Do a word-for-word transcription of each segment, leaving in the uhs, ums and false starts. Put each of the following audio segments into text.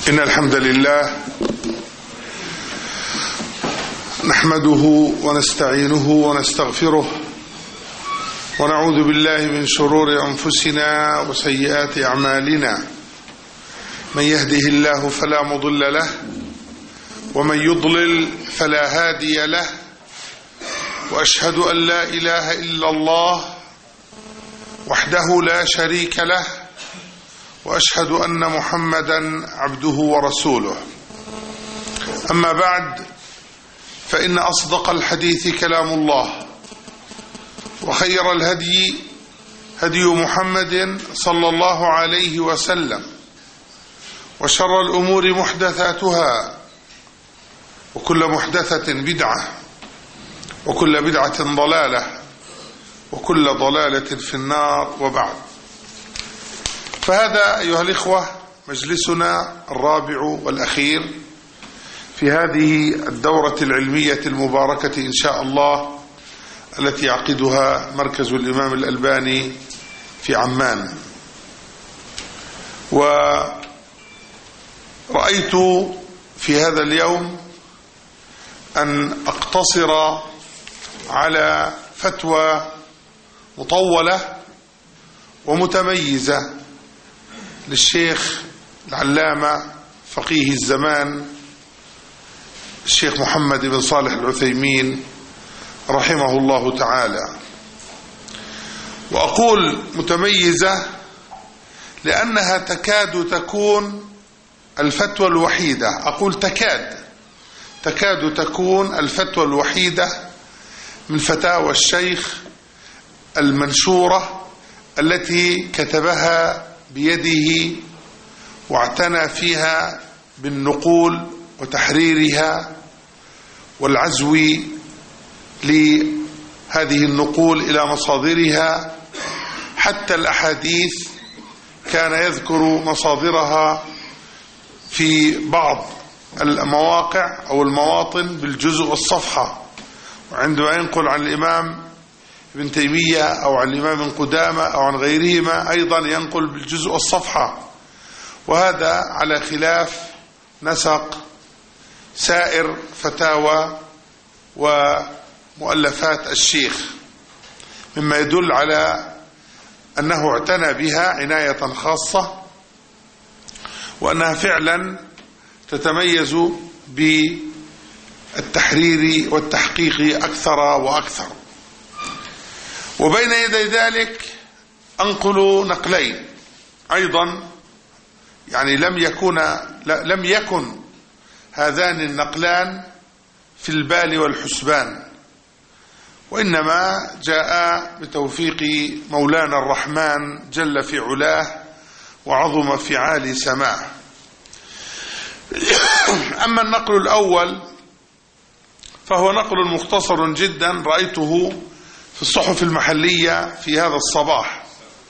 إن الحمد لله نحمده ونستعينه ونستغفره ونعوذ بالله من شرور أنفسنا وسيئات أعمالنا. من يهده الله فلا مضل له ومن يضلل فلا هادي له، وأشهد أن لا إله إلا الله وحده لا شريك له، وأشهد أن محمدا عبده ورسوله. أما بعد، فإن أصدق الحديث كلام الله، وخير الهدي هدي محمد صلى الله عليه وسلم، وشر الأمور محدثاتها، وكل محدثة بدعة، وكل بدعة ضلالة، وكل ضلالة في النار. وبعد، فهذا أيها الإخوة مجلسنا الرابع والأخير في هذه الدورة العلمية المباركة إن شاء الله، التي يعقدها مركز الإمام الألباني في عمان. ورأيت في هذا اليوم أن أقتصر على فتوى مطولة ومتميزة للشيخ العلامة فقيه الزمان الشيخ محمد بن صالح العثيمين رحمه الله تعالى. وأقول متميزة لأنها تكاد تكون الفتوى الوحيدة، أقول تكاد تكاد تكون الفتوى الوحيدة من فتاوى الشيخ المنشورة التي كتبها بيده واعتنى فيها بالنقول وتحريرها والعزو لهذه النقول إلى مصادرها، حتى الأحاديث كان يذكر مصادرها في بعض المواقع أو المواطن بالجزء والصفحة، وعندما ينقل عن الإمام ابن تيمية أو عن الإمام ابن قدامة أو عن غيرهما أيضا ينقل بالجزء والصفحة، وهذا على خلاف نسق سائر فتاوى ومؤلفات الشيخ، مما يدل على أنه اعتنى بها عناية خاصة، وأنها فعلا تتميز بالتحرير والتحقيق أكثر وأكثر. وبين يدي ذلك أنقل نقلين أيضا، يعني لم يكن لم يكن هذان النقلان في البال والحسبان، وإنما جاء بتوفيق مولانا الرحمن جل في علاه وعظم في عالي سماه. أما النقل الأول فهو نقل مختصر جدا رأيته في الصحف المحلية في هذا الصباح،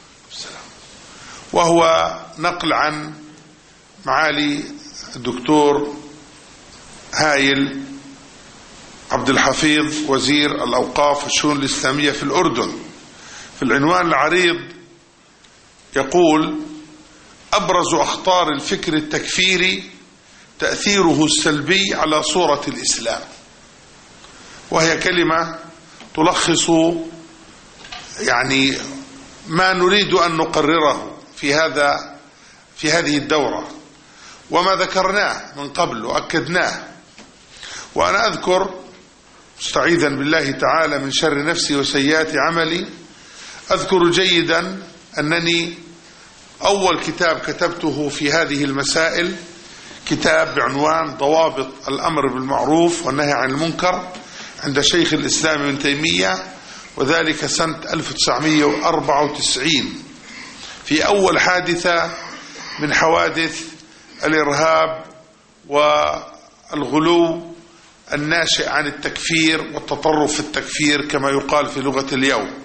وهو نقل عن معالي الدكتور هايل عبد الحفيظ وزير الأوقاف والشؤون الإسلامية في الأردن. في العنوان العريض يقول: أبرز أخطار الفكر التكفيري تأثيره السلبي على صورة الإسلام، وهي كلمة تلخص يعني ما نريد أن نقرره في هذا في هذه الدورة، وما ذكرناه من قبل وأكدناه. وأنا أذكر مستعيذا بالله تعالى من شر نفسي وسيئات عملي، أذكر جيدا أنني أول كتاب كتبته في هذه المسائل كتاب بعنوان ضوابط الأمر بالمعروف والنهي عن المنكر عند شيخ الإسلام ابن تيمية، وذلك سنة ألف وتسعمائة وأربعة وتسعين، في أول حادثة من حوادث الإرهاب والغلو الناشئ عن التكفير والتطرف في التكفير كما يقال في لغة اليوم.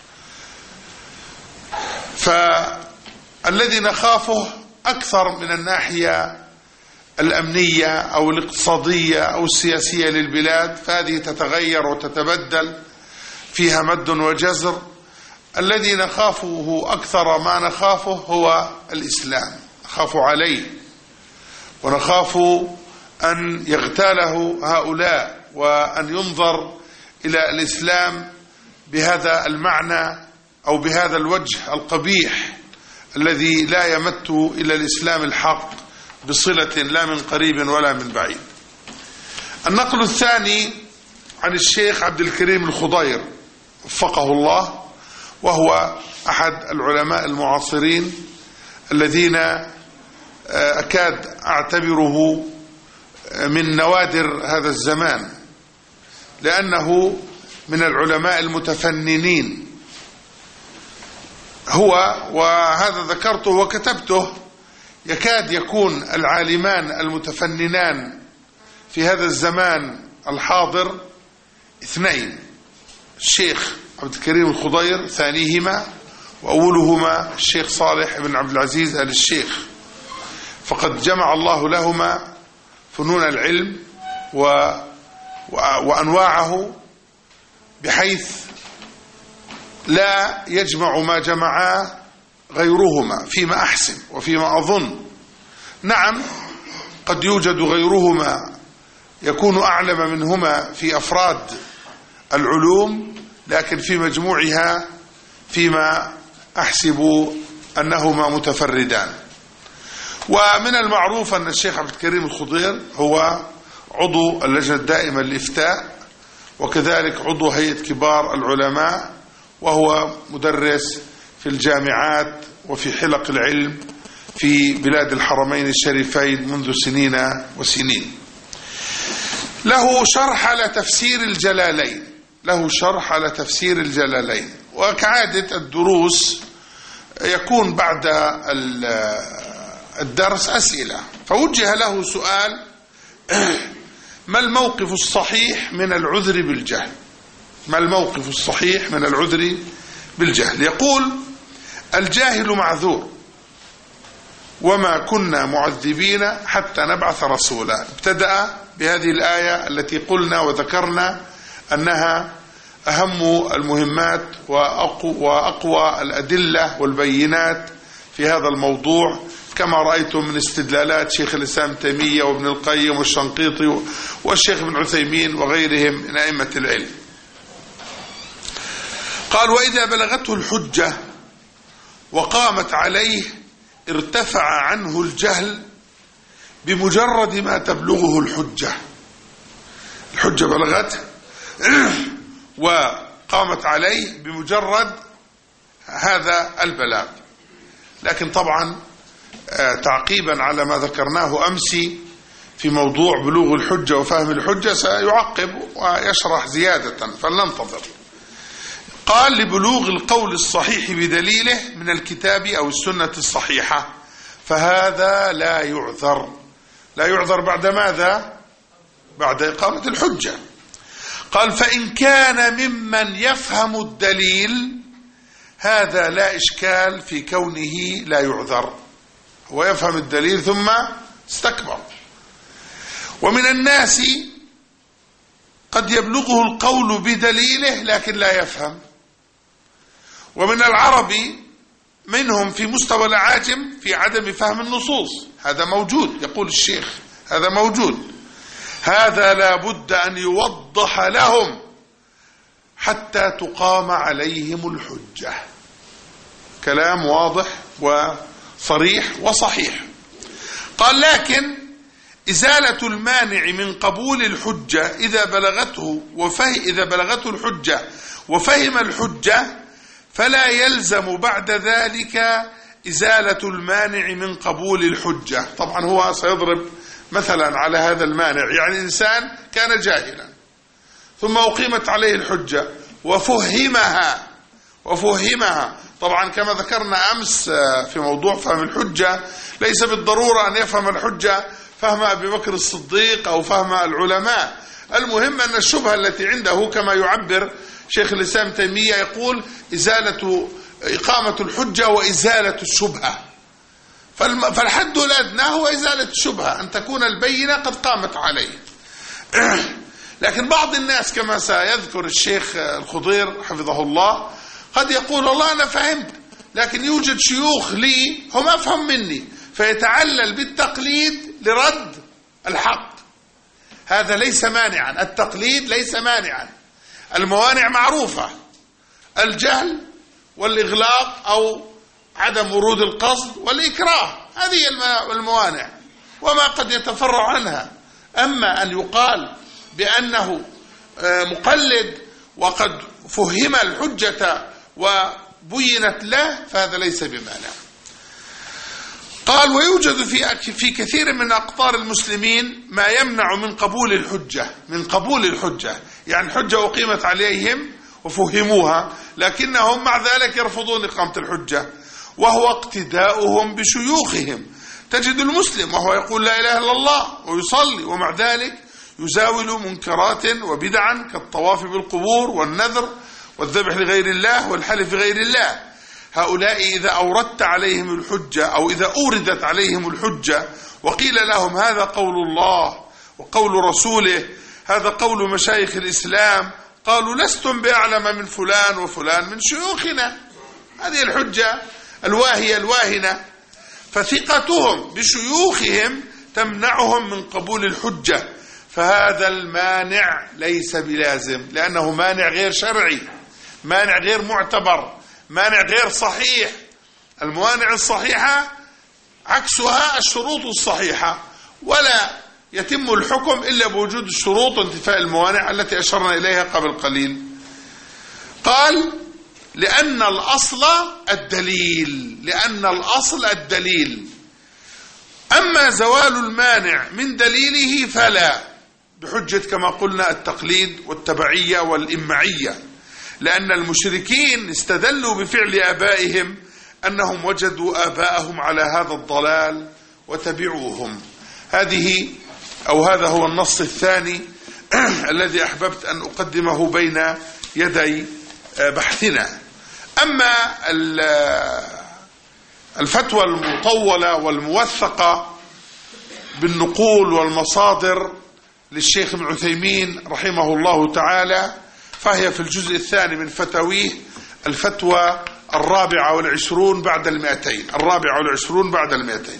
فالذي نخافه أكثر من الناحية الأمنية أو الاقتصادية أو السياسية للبلاد، فهذه تتغير وتتبدل فيها مد وجزر. الذي نخافه أكثر ما نخافه هو الإسلام، نخاف عليه، ونخاف أن يغتاله هؤلاء وأن ينظر إلى الإسلام بهذا المعنى أو بهذا الوجه القبيح الذي لا يمت إلى الإسلام الحق بصلة لا من قريب ولا من بعيد. النقل الثاني عن الشيخ عبد الكريم الخضير وفقه الله، وهو أحد العلماء المعاصرين الذين أكاد أعتبره من نوادر هذا الزمان، لأنه من العلماء المتفننين. هو وهذا ذكرته وكتبته يكاد يكون العالمان المتفننان في هذا الزمان الحاضر اثنين: الشيخ عبد الكريم الخضير ثانيهما، وأولهما الشيخ صالح بن عبد العزيز آل الشيخ، فقد جمع الله لهما فنون العلم و... وأنواعه بحيث لا يجمع ما جمعا غيرهما فيما أحسن وفيما أظن. نعم قد يوجد غيرهما يكون أعلم منهما في أفراد العلوم، لكن في مجموعها فيما أحسب أنهما متفردان. ومن المعروف أن الشيخ عبد الكريم الخضير هو عضو اللجنة الدائمة للإفتاء، وكذلك عضو هيئة كبار العلماء، وهو مدرس في الجامعات وفي حلق العلم في بلاد الحرمين الشريفين منذ سنين وسنين. له شرح على تفسير الجلالين له شرح على تفسير الجلالين وكعادة الدروس يكون بعد الدرس أسئلة، فوجه له سؤال: ما الموقف الصحيح من العذر بالجهل؟ ما الموقف الصحيح من العذر بالجهل؟ يقول: الجاهل معذور، وما كنا معذبين حتى نبعث رسولا. ابتدأ بهذه الآية التي قلنا وذكرنا أنها أهم المهمات وأقوى الأدلة والبينات في هذا الموضوع، كما رأيتم من استدلالات شيخ الإسلام تيمية وابن القيم والشنقيطي والشيخ ابن عثيمين وغيرهم من أئمة العلم. قال: وإذا بلغته الحجة وقامت عليه ارتفع عنه الجهل بمجرد ما تبلغه الحجة. الحجة بلغته وقامت عليه بمجرد هذا البلاغ. لكن طبعا تعقيبا على ما ذكرناه أمس في موضوع بلوغ الحجة وفهم الحجة سيعقب ويشرح زيادة، فلننتظر. قال: لبلوغ القول الصحيح بدليله من الكتاب أو السنة الصحيحة، فهذا لا يعذر. لا يعذر بعد ماذا؟ بعد إقامة الحجة. قال: فإن كان ممن يفهم الدليل هذا لا إشكال في كونه لا يعذر، هو يفهم الدليل ثم استكبر. ومن الناس قد يبلغه القول بدليله لكن لا يفهم. ومن العرب منهم في مستوى العاجم في عدم فهم النصوص، هذا موجود. يقول الشيخ: هذا موجود، هذا لا بد أن يوضح لهم حتى تقام عليهم الحجة. كلام واضح وصريح وصحيح. قال: لكن إزالة المانع من قبول الحجة إذا بلغته وفهم إذا بلغته الحجة وفهم الحجة فلا يلزم بعد ذلك إزالة المانع من قبول الحجة. طبعا هو سيضرب مثلا على هذا المانع، يعني إنسان كان جاهلا ثم أقيمت عليه الحجة وفهمها وفهمها طبعا كما ذكرنا أمس في موضوع فهم الحجة، ليس بالضرورة أن يفهم الحجة فهم أبي بكر الصديق أو فهم العلماء. المهم أن الشبهة التي عنده كما يعبر شيخ الإسلام تيمية يقول: إزالة إقامة الحجة وإزالة الشبهة. فالحد الأدنى هو إزالة الشبهة، أن تكون البينة قد قامت عليه. لكن بعض الناس كما سيذكر الشيخ الخضير حفظه الله قد يقول: والله أنا فهمت، لكن يوجد شيوخ لي هم أفهم مني، فيتعلل بالتقليد لرد الحق. هذا ليس مانعا، التقليد ليس مانعا. الموانع معروفة: الجهل والإغلاق أو عدم ورود القصد والإكراه، هذه الموانع وما قد يتفرع عنها. أما أن يقال بأنه مقلد وقد فهم الحجة وبينت له فهذا ليس بمانع. قال: ويوجد في في كثير من أقطار المسلمين ما يمنع من قبول الحجة من قبول الحجة يعني الحجة أقيمت عليهم وفهموها، لكنهم مع ذلك يرفضون إقامة الحجة، وهو اقتداؤهم بشيوخهم. تجد المسلم وهو يقول لا إله إلا الله ويصلي، ومع ذلك يزاول منكرات وبدعا كالطواف بالقبور والنذر والذبح لغير الله والحلف غير الله. هؤلاء إذا أوردت عليهم الحجة أو إذا أوردت عليهم الحجة وقيل لهم هذا قول الله وقول رسوله، هذا قول مشايخ الإسلام، قالوا: لستم بأعلم من فلان وفلان من شيوخنا. هذه الحجة الواهية الواهنة. فثقتهم بشيوخهم تمنعهم من قبول الحجة، فهذا المانع ليس بلازم، لأنه مانع غير شرعي، مانع غير معتبر، مانع غير صحيح. الموانع الصحيحة عكسها الشروط الصحيحة، ولا يتم الحكم إلا بوجود الشروط وانتفاء الموانع التي أشرنا إليها قبل قليل. قال: لأن الأصل الدليل لأن الأصل الدليل أما زوال المانع من دليله فلا، بحجة كما قلنا التقليد والتبعية والإمعية، لأن المشركين استدلوا بفعل آبائهم أنهم وجدوا آباءهم على هذا الضلال وتبعوهم. هذه أو هذا هو النص الثاني الذي أحببت أن أقدمه بين يدي بحثنا. أما الفتوى المطولة والموثقة بالنقول والمصادر للشيخ ابن عثيمين رحمه الله تعالى فهي في الجزء الثاني من فتاويه، الفتوى الرابعة والعشرون بعد المئتين الرابعة والعشرون بعد المئتين.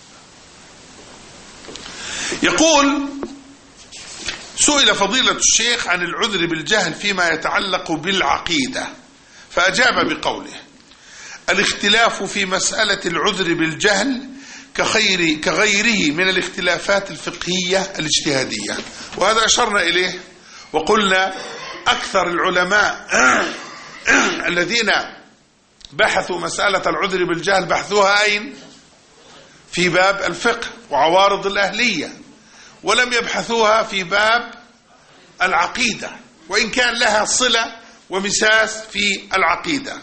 يقول: سئل فضيلة الشيخ عن العذر بالجهل فيما يتعلق بالعقيدة، فأجاب بقوله: الاختلاف في مسألة العذر بالجهل كخير كغيره من الاختلافات الفقهية الاجتهادية، وهذا أشرنا إليه وقلنا أكثر العلماء الذين بحثوا مسألة العذر بالجهل بحثوها أين؟ في باب الفقه وعوارض الأهلية، ولم يبحثوها في باب العقيدة، وإن كان لها صلة ومساس في العقيدة.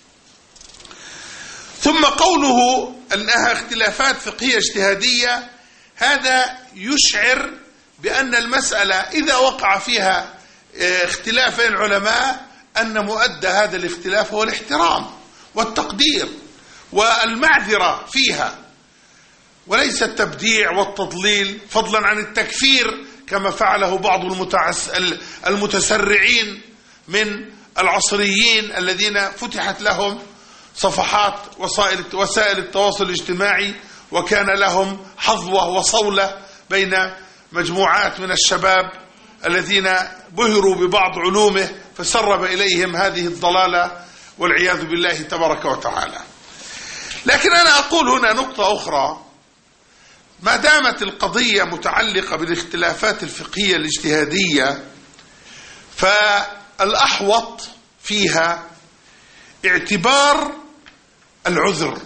ثم قوله أنها اختلافات فقهية اجتهادية، هذا يشعر بأن المسألة إذا وقع فيها اختلاف بين العلماء أن مؤدى هذا الاختلاف هو الاحترام والتقدير والمعذرة فيها، وليس التبديع والتضليل، فضلا عن التكفير كما فعله بعض المتسرعين من العصريين الذين فتحت لهم صفحات وسائل التواصل الاجتماعي وكان لهم حظوة وصولة بين مجموعات من الشباب الذين بهروا ببعض علومه فسرب إليهم هذه الضلالة والعياذ بالله تبارك وتعالى. لكن أنا أقول هنا نقطة أخرى: ما دامت القضية متعلقة بالاختلافات الفقهية الاجتهادية فالأحوط فيها اعتبار العذر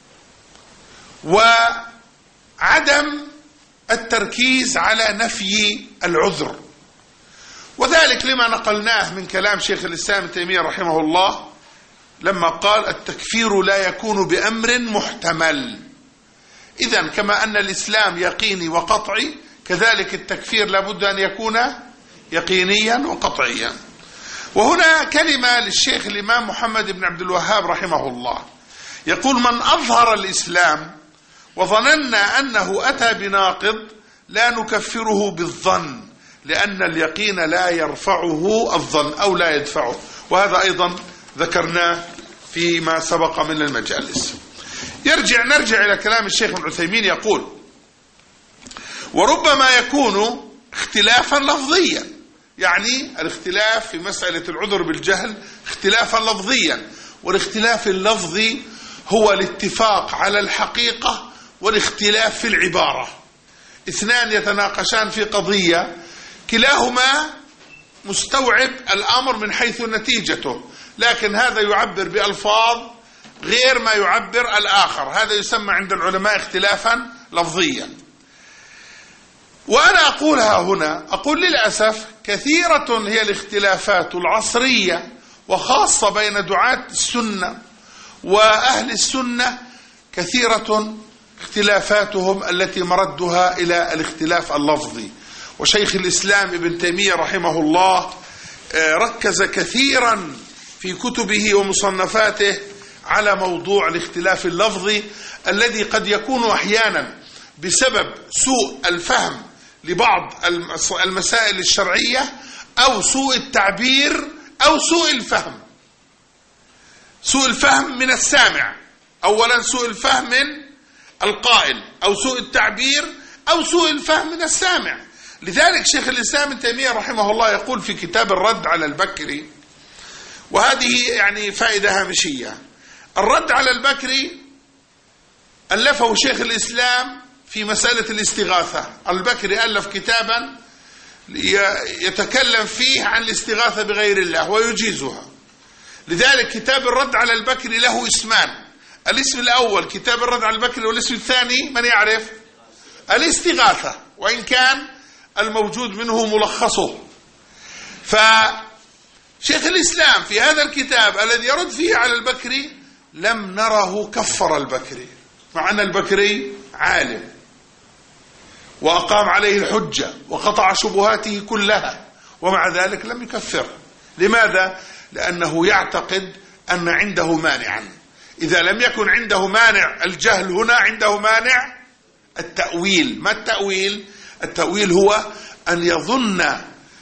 وعدم التركيز على نفي العذر، وذلك لما نقلناه من كلام شيخ الإسلام ابن تيمية رحمه الله لما قال: التكفير لا يكون بأمر محتمل. إذن كما أن الإسلام يقيني وقطعي، كذلك التكفير لابد أن يكون يقينيا وقطعيا. وهنا كلمة للشيخ الإمام محمد بن عبد الوهاب رحمه الله، يقول: من أظهر الإسلام وظننا أنه أتى بناقض لا نكفره بالظن، لأن اليقين لا يرفعه الظن أو لا يدفعه، وهذا أيضا ذكرناه فيما سبق من المجالس. يرجع نرجع إلى كلام الشيخ ابن عثيمين، يقول: وربما يكون اختلافا لفظيا، يعني الاختلاف في مسألة العذر بالجهل اختلافا لفظيا، والاختلاف اللفظي هو الاتفاق على الحقيقة والاختلاف في العبارة. اثنان يتناقشان في قضية كلاهما مستوعب الأمر من حيث نتيجته، لكن هذا يعبر بألفاظ غير ما يعبر الآخر، هذا يسمى عند العلماء اختلافا لفظيا. وأنا أقولها هنا، أقول للأسف كثيرة هي الاختلافات العصرية، وخاصة بين دعاة السنة وأهل السنة، كثيرة اختلافاتهم التي مردها إلى الاختلاف اللفظي. وشيخ الإسلام ابن تيمية رحمه الله ركز كثيرا في كتبه ومصنفاته على موضوع الاختلاف اللفظي الذي قد يكون أحيانا بسبب سوء الفهم لبعض المسائل الشرعية، أو سوء التعبير، أو سوء الفهم. سوء الفهم من السامع، أولا سوء الفهم من القائل، أو سوء التعبير، أو سوء الفهم من السامع. لذلك شيخ الإسلام ابن تيمية رحمه الله يقول في كتاب الرد على البكري، وهذه يعني فائدة هامشية، الرد على البكري ألفه شيخ الإسلام في مسألة الاستغاثة. البكري ألف كتابا يتكلم فيه عن الاستغاثة بغير الله ويجيزها. لذلك كتاب الرد على البكري له اسمان، الاسم الأول كتاب الرد على البكري، والاسم الثاني من يعرف؟ الاستغاثة، وإن كان الموجود منه ملخصه. فشيخ الإسلام في هذا الكتاب الذي يرد فيه على البكري لم نره كفر البكري، مع أن البكري عالم وأقام عليه الحجة وقطع شبهاته كلها، ومع ذلك لم يكفر. لماذا؟ لأنه يعتقد أن عنده مانعا. إذا لم يكن عنده مانع الجهل، هنا عنده مانع التأويل. ما التأويل؟ التأويل هو أن يظن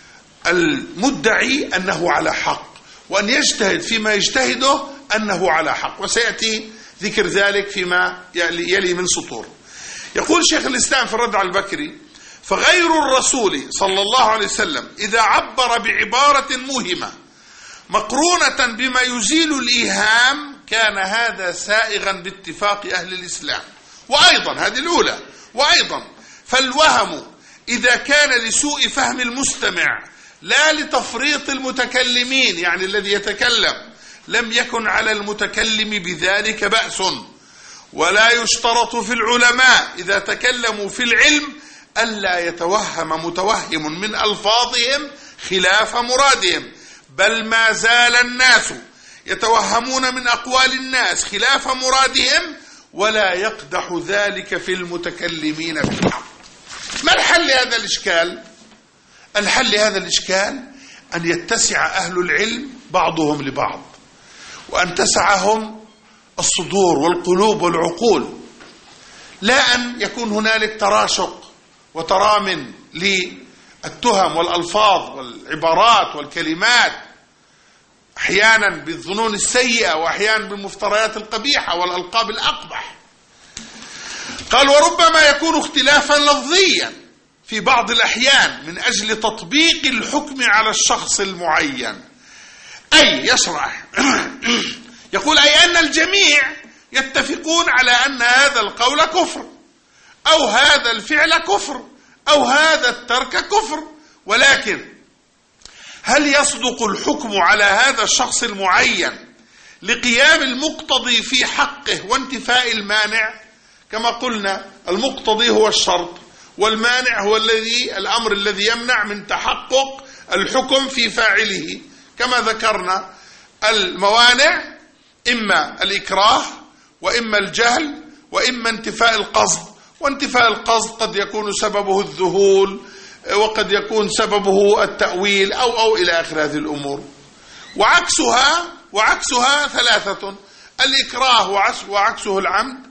المدعي أنه على حق، وأن يجتهد فيما يجتهده أنه على حق، وسيأتي ذكر ذلك فيما يلي من سطور. يقول شيخ الإسلام في الرد على البكري: فغير الرسول صلى الله عليه وسلم إذا عبر بعبارة موهمة مقرونة بما يزيل الإيهام كان هذا سائغا باتفاق أهل الإسلام. وأيضا هذه الأولى، وأيضا فالوهم إذا كان لسوء فهم المستمع لا لتفريط المتكلمين، يعني الذي يتكلم، لم يكن على المتكلم بذلك بأس. ولا يشترط في العلماء إذا تكلموا في العلم ألا يتوهم متوهم من ألفاظهم خلاف مرادهم، بل ما زال الناس يتوهمون من أقوال الناس خلاف مرادهم، ولا يقدح ذلك في المتكلمين بالحق. ما الحل لهذا الإشكال؟ الحل لهذا الإشكال أن يتسع أهل العلم بعضهم لبعض، وأن تسعهم الصدور والقلوب والعقول، لا أن يكون هنالك تراشق وترام للتهم والألفاظ والعبارات والكلمات، أحيانا بالظنون السيئة، وأحيانا بالمفتريات القبيحة والألقاب الأقبح. قال: وربما يكون اختلافا لفظيا في بعض الأحيان من أجل تطبيق الحكم على الشخص المعين. أي يشرح يقول: أي أن الجميع يتفقون على أن هذا القول كفر، أو هذا الفعل كفر، أو هذا الترك كفر، ولكن هل يصدق الحكم على هذا الشخص المعين لقيام المقتضي في حقه وانتفاء المانع؟ كما قلنا المقتضي هو الشرط، والمانع هو الذي الأمر الذي يمنع من تحقق الحكم في فاعله. كما ذكرنا الموانع إما الإكراه، وإما الجهل، وإما انتفاء القصد. وانتفاء القصد قد يكون سببه الذهول، وقد يكون سببه التأويل، أو أو إلى آخر هذه الأمور. وعكسها وعكسها ثلاثة: الإكراه وعكسه العمد،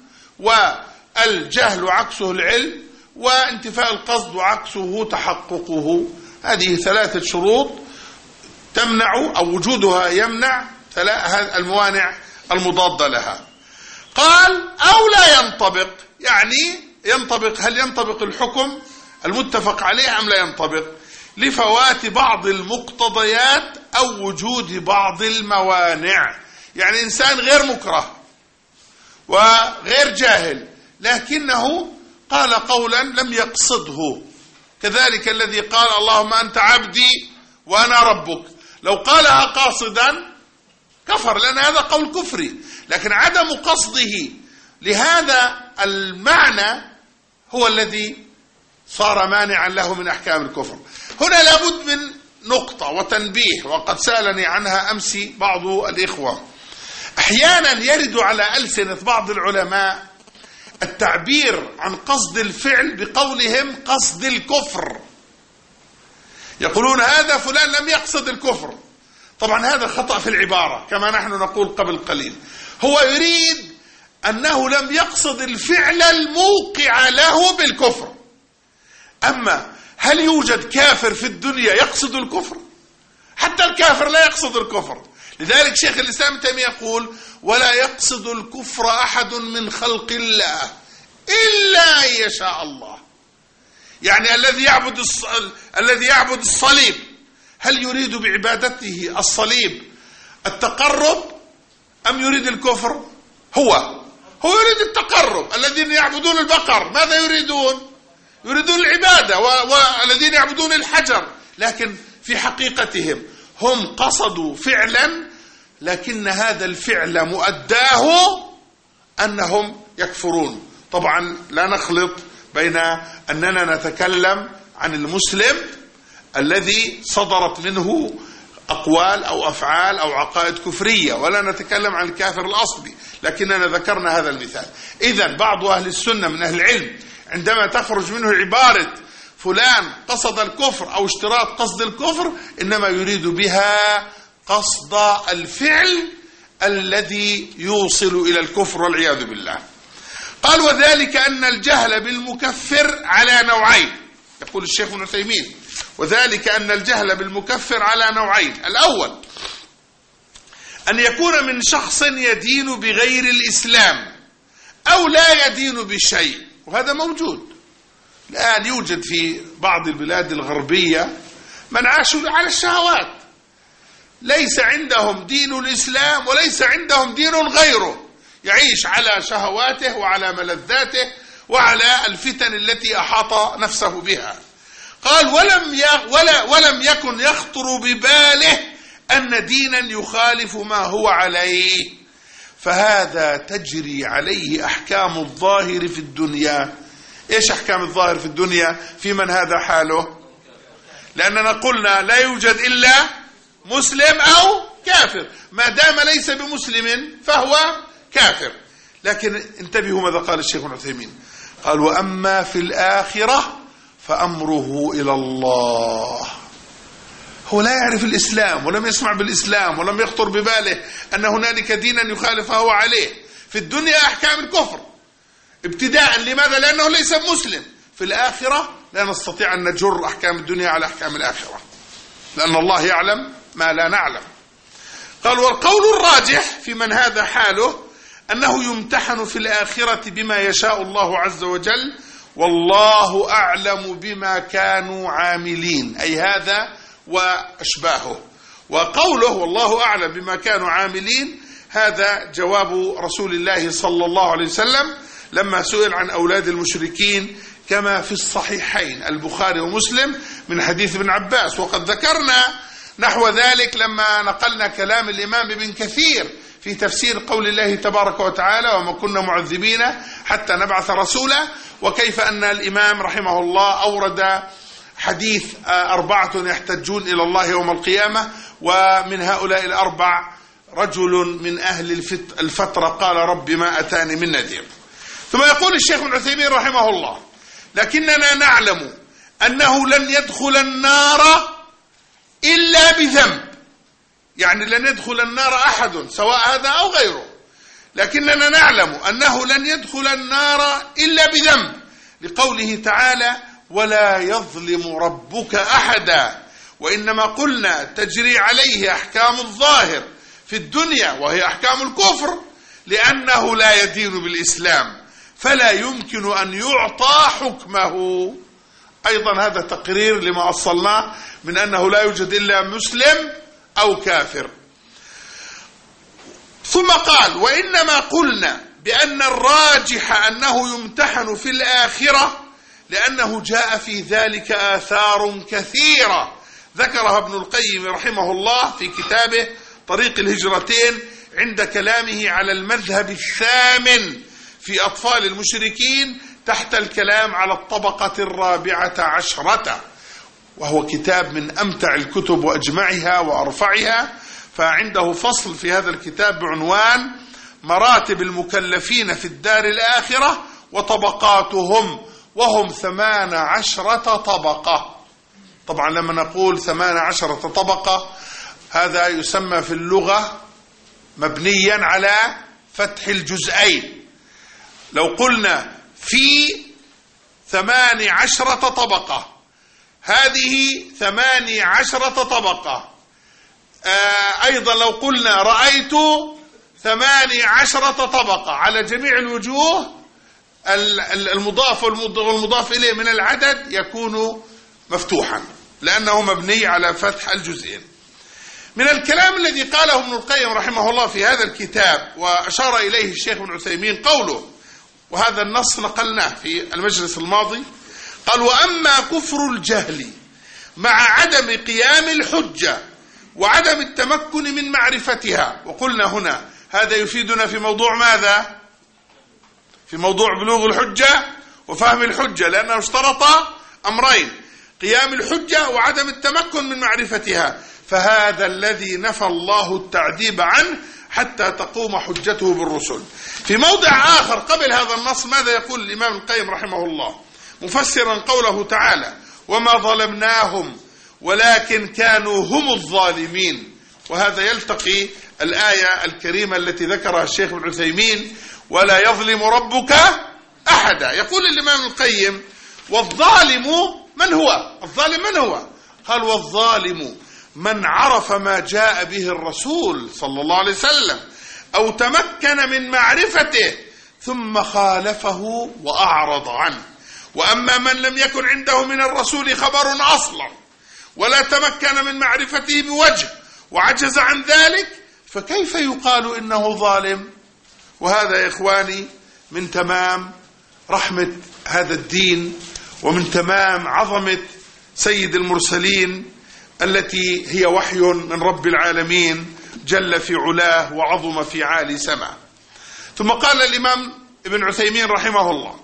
والجهل وعكسه العلم، وانتفاء القصد وعكسه تحققه. هذه ثلاثة شروط تمنع، أو وجودها يمنع الموانع المضادة لها. قال: أو لا ينطبق، يعني ينطبق، هل ينطبق الحكم المتفق عليه أم لا ينطبق؟ لفوات بعض المقتضيات أو وجود بعض الموانع. يعني إنسان غير مكره وغير جاهل لكنه قال قولا لم يقصده، كذلك الذي قال اللهم أنت عبدي وأنا ربك، لو قالها قاصدا كفر لأن هذا قول كفري، لكن عدم قصده لهذا المعنى هو الذي صار مانعا له من أحكام الكفر. هنا لابد من نقطة وتنبيه، وقد سألني عنها أمس بعض الإخوة. أحيانا يرد على ألسنة بعض العلماء التعبير عن قصد الفعل بقولهم قصد الكفر، يقولون هذا فلان لم يقصد الكفر. طبعا هذا خطأ في العبارة كما نحن نقول قبل قليل، هو يريد أنه لم يقصد الفعل الموقع له بالكفر. أما هل يوجد كافر في الدنيا يقصد الكفر؟ حتى الكافر لا يقصد الكفر. لذلك شيخ الإسلام تيمية يقول ولا يقصد الكفر أحد من خلق الله إلا أن يشاء الله. يعني الذي يعبد الص... الذي يعبد الصليب هل يريد بعبادته الصليب التقرب أم يريد الكفر؟ هو هو يريد التقرب. الذين يعبدون البقر ماذا يريدون؟ يريدون العبادة، والذين يعبدون الحجر، لكن في حقيقتهم هم قصدوا فعلا لكن هذا الفعل مؤداه أنهم يكفرون. طبعا لا نخلط بين أننا نتكلم عن المسلم الذي صدرت منه أقوال أو أفعال أو عقائد كفرية، ولا نتكلم عن الكافر الأصلي، لكننا ذكرنا هذا المثال. إذن بعض أهل السنة من أهل العلم عندما تخرج منه عبارة فلان قصد الكفر أو اشتراط قصد الكفر إنما يريد بها قصد الفعل الذي يوصل إلى الكفر والعياذ بالله. قال وذلك أن الجهل بالمكفر على نوعين، يقول الشيخ ابن عثيمين وذلك أن الجهل بالمكفر على نوعين. الأول أن يكون من شخص يدين بغير الإسلام أو لا يدين بشيء، وهذا موجود الآن، يوجد في بعض البلاد الغربية من عاشوا على الشهوات، ليس عندهم دين الإسلام وليس عندهم دين غيره، يعيش على شهواته وعلى ملذاته وعلى الفتن التي أحاط نفسه بها. قال ولم ولا ولم يكن يخطر بباله أن دينا يخالف ما هو عليه، فهذا تجري عليه أحكام الظاهر في الدنيا. إيش أحكام الظاهر في الدنيا في من هذا حاله؟ لأننا قلنا لا يوجد إلا مسلم أو كافر، ما دام ليس بمسلم فهو كافر. لكن انتبهوا ماذا قال الشيخ ابن عثيمين، قال وأما في الآخرة فأمره إلى الله. هو لا يعرف الإسلام ولم يسمع بالإسلام ولم يخطر بباله أن هنالك دينا يخالف هو عليه. في الدنيا أحكام الكفر ابتداء، لماذا؟ لأنه ليس مسلم. في الآخرة لا نستطيع أن نجر أحكام الدنيا على أحكام الآخرة لأن الله يعلم ما لا نعلم. قال والقول الراجح في من هذا حاله أنه يمتحن في الآخرة بما يشاء الله عز وجل والله أعلم بما كانوا عاملين، أي هذا وأشباهه. وقوله والله أعلم بما كانوا عاملين هذا جواب رسول الله صلى الله عليه وسلم لما سئل عن أولاد المشركين كما في الصحيحين البخاري ومسلم من حديث ابن عباس. وقد ذكرنا نحو ذلك لما نقلنا كلام الإمام ابن كثير في تفسير قول الله تبارك وتعالى وما كنا معذبين حتى نبعث رسولا، وكيف أن الإمام رحمه الله أورد حديث أربعة يحتجون إلى الله يوم القيامة، ومن هؤلاء الأربع رجل من أهل الفترة قال رب ما أتاني من نذير. ثم يقول الشيخ ابن عثيمين رحمه الله لكننا نعلم أنه لن يدخل النار إلا بذنب، يعني لن يدخل النار أحد سواء هذا أو غيره، لكننا نعلم أنه لن يدخل النار إلا بذنب، لقوله تعالى ولا يظلم ربك أحدا. وإنما قلنا تجري عليه أحكام الظاهر في الدنيا وهي أحكام الكفر لأنه لا يدين بالإسلام، فلا يمكن أن يعطى حكمه أيضا هذا تقرير لما أصلناه من أنه لا يوجد إلا مسلم أو كافر. ثم قال: وإنما قلنا بأن الراجح أنه يمتحن في الآخرة لأنه جاء في ذلك آثار كثيرة ذكرها ابن القيم رحمه الله في كتابه طريق الهجرتين عند كلامه على المذهب الثامن في أطفال المشركين تحت الكلام على الطبقة الرابعة عشرة، وهو كتاب من أمتع الكتب وأجمعها وأرفعها. فعنده فصل في هذا الكتاب بعنوان مراتب المكلفين في الدار الآخرة وطبقاتهم، وهم ثمان عشرة طبقة. طبعا لما نقول ثمان عشرة طبقة هذا يسمى في اللغة مبنيا على فتح الجزئين. لو قلنا في ثمان عشرة طبقة، هذه ثمان عشرة طبقة. آه أيضا لو قلنا رأيت ثمان عشرة طبقة، على جميع الوجوه المضاف والمضاف إليه من العدد يكون مفتوحا لأنه مبني على فتح الجزئين. من الكلام الذي قاله ابن القيم رحمه الله في هذا الكتاب وأشار إليه الشيخ ابن عثيمين قوله، وهذا النص نقلناه في المجلس الماضي، قال: وأما كفر الجهل مع عدم قيام الحجة وعدم التمكن من معرفتها. وقلنا هنا هذا يفيدنا في موضوع ماذا؟ في موضوع بلوغ الحجة وفهم الحجة، لأنه اشترط أمرين: قيام الحجة وعدم التمكن من معرفتها، فهذا الذي نفى الله التعذيب عنه حتى تقوم حجته بالرسل. في موضع آخر قبل هذا النص ماذا يقول الإمام القيم رحمه الله مفسرا قوله تعالى: وما ظلمناهم ولكن كانوا هم الظالمين. وهذا يلتقي الآية الكريمة التي ذكرها الشيخ ابن عثيمين: ولا يظلم ربك أحدا. يقول الإمام القيم: والظالم من هو؟ الظالم من هو؟ قال: والظالم من عرف ما جاء به الرسول صلى الله عليه وسلم أو تمكن من معرفته ثم خالفه وأعرض عنه. وأما من لم يكن عنده من الرسول خبر أصلا ولا تمكن من معرفته بوجه وعجز عن ذلك، فكيف يقال إنه ظالم؟ وهذا يا إخواني من تمام رحمة هذا الدين ومن تمام عظمة سيد المرسلين التي هي وحي من رب العالمين جل في علاه وعظم في عالي سماه. ثم قال الإمام ابن عثيمين رحمه الله،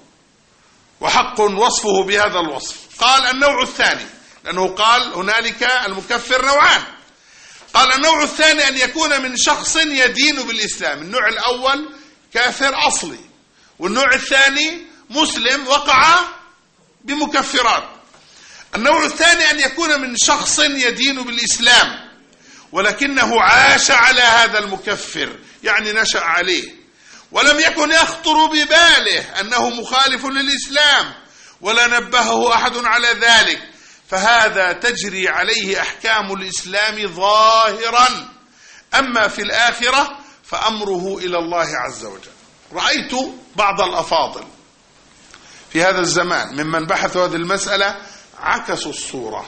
وحق وصفه بهذا الوصف، قال: النوع الثاني، لأنه قال هنالك المكفر نوعان، قال: النوع الثاني أن يكون من شخص يدين بالإسلام. النوع الأول كافر أصلي، والنوع الثاني مسلم وقع بمكفرات. النوع الثاني أن يكون من شخص يدين بالإسلام ولكنه عاش على هذا المكفر، يعني نشأ عليه، ولم يكن يخطر بباله أنه مخالف للإسلام ولا نبهه أحد على ذلك، فهذا تجري عليه أحكام الإسلام ظاهرا. أما في الآخرة فأمره إلى الله عز وجل. رأيت بعض الأفاضل في هذا الزمان ممن بحثوا هذه المسألة عكسوا الصورة،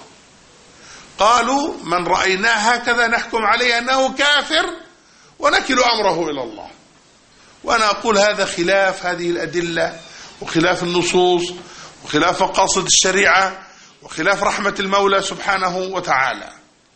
قالوا: من رأيناه هكذا نحكم عليه أنه كافر ونكل أمره إلى الله. وأنا أقول هذا خلاف هذه الأدلة وخلاف النصوص وخلاف مقاصد الشريعة وخلاف رحمة المولى سبحانه وتعالى.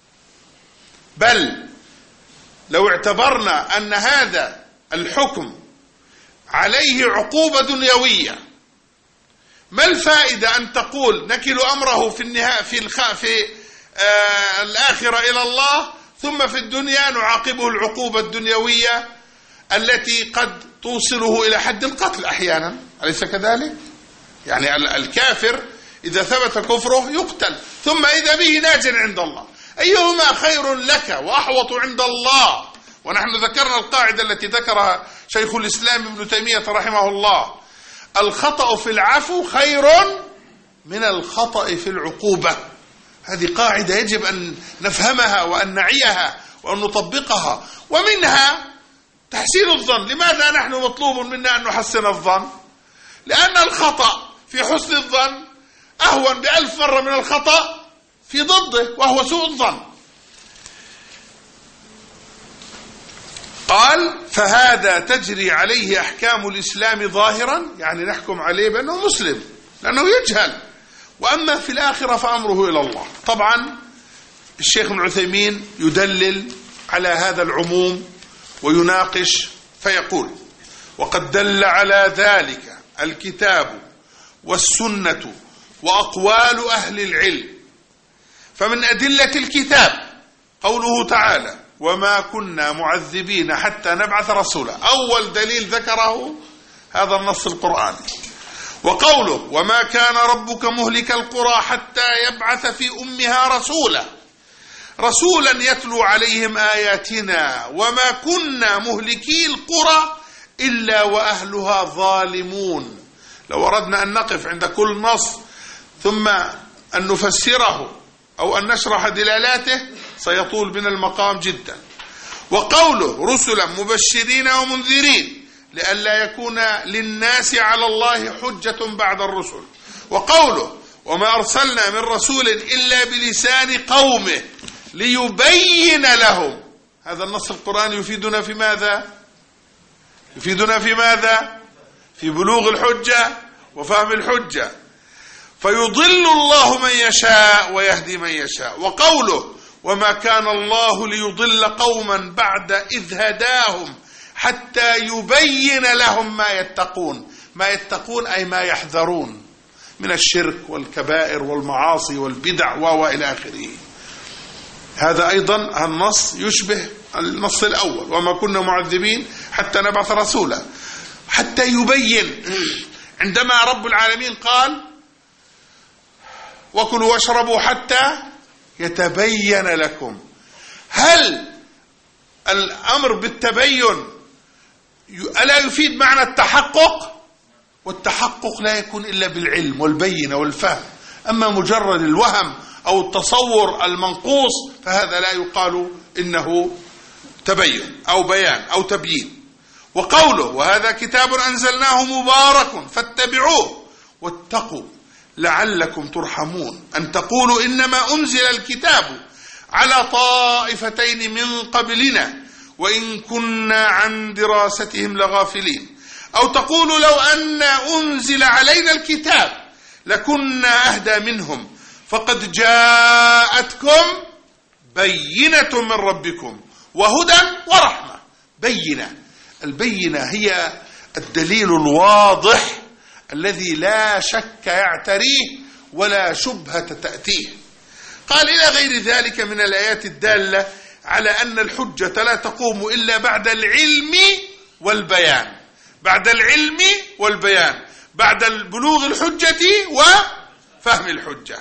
بل لو اعتبرنا أن هذا الحكم عليه عقوبة دنيوية، ما الفائدة أن تقول نكل أمره في النهاية في الخ... في آه الآخرة إلى الله، ثم في الدنيا نعاقبه العقوبة الدنيوية التي قد توصله إلى حد القتل أحيانا، أليس كذلك؟ يعني الكافر إذا ثبت كفره يقتل، ثم إذا به ناج عند الله. أيهما خير لك وأحوط عند الله؟ ونحن ذكرنا القاعدة التي ذكرها شيخ الإسلام ابن تيمية رحمه الله: الخطأ في العفو خير من الخطأ في العقوبة. هذه قاعدة يجب أن نفهمها وأن نعيها وأن نطبقها. ومنها تحسين الظن. لماذا نحن مطلوب منا أن نحسن الظن؟ لأن الخطأ في حسن الظن أهون بألف مرة من الخطأ في ضده وهو سوء الظن. قال فهذا تجري عليه أحكام الإسلام ظاهرا، يعني نحكم عليه بأنه مسلم لأنه يجهل، وأما في الآخرة فأمره إلى الله. طبعا الشيخ ابن عثيمين يدلل على هذا العموم ويناقش فيقول وقد دل على ذلك الكتاب والسنة وأقوال أهل العلم. فمن أدلة الكتاب قوله تعالى وما كنا معذبين حتى نبعث رسولا، أول دليل ذكره هذا النص القرآني. وقوله وما كان ربك مهلك القرى حتى يبعث في أمها رسولا، رسولا يتلو عليهم آياتنا وما كنا مهلكي القرى إلا وأهلها ظالمون. لو أردنا أن نقف عند كل نص ثم أن نفسره أو أن نشرح دلالاته سيطول بنا المقام جدا. وقوله رسلا مبشرين ومنذرين لئلا يكون للناس على الله حجة بعد الرسل. وقوله وما أرسلنا من رسول إلا بلسان قومه ليبين لهم، هذا النص القرآني يفيدنا في ماذا؟ يفيدنا في ماذا؟ في بلوغ الحجة وفهم الحجة. فيضل الله من يشاء ويهدي من يشاء. وقوله وما كان الله ليضل قوما بعد إذ هداهم حتى يبين لهم ما يتقون. ما يتقون أي ما يحذرون من الشرك والكبائر والمعاصي والبدع وإلى آخره. هذا أيضا النص يشبه النص الأول وما كنا معذبين حتى نبعث رسولا، حتى يبين. عندما رب العالمين قال وكلوا واشربوا حتى يتبين لكم، هل الأمر بالتبين ألا يفيد معنى التحقق؟ والتحقق لا يكون إلا بالعلم والبينة والفهم، أما مجرد الوهم أو التصور المنقوص فهذا لا يقال إنه تبين أو بيان أو تبيين. وقوله وهذا كتاب أنزلناه مبارك فاتبعوه واتقوا لعلكم ترحمون، أن تقولوا إنما أنزل الكتاب على طائفتين من قبلنا وإن كنا عن دراستهم لغافلين، أو تقولوا لو أن أنزل علينا الكتاب لكنا أهدى منهم فقد جاءتكم بينة من ربكم وهدى ورحمة. بينة، البينة هي الدليل الواضح الذي لا شك يعتريه ولا شبهة تأتيه. قال إلى غير ذلك من الآيات الدالة على أن الحجة لا تقوم إلا بعد العلم والبيان، بعد العلم والبيان، بعد بلوغ الحجة وفهم الحجة.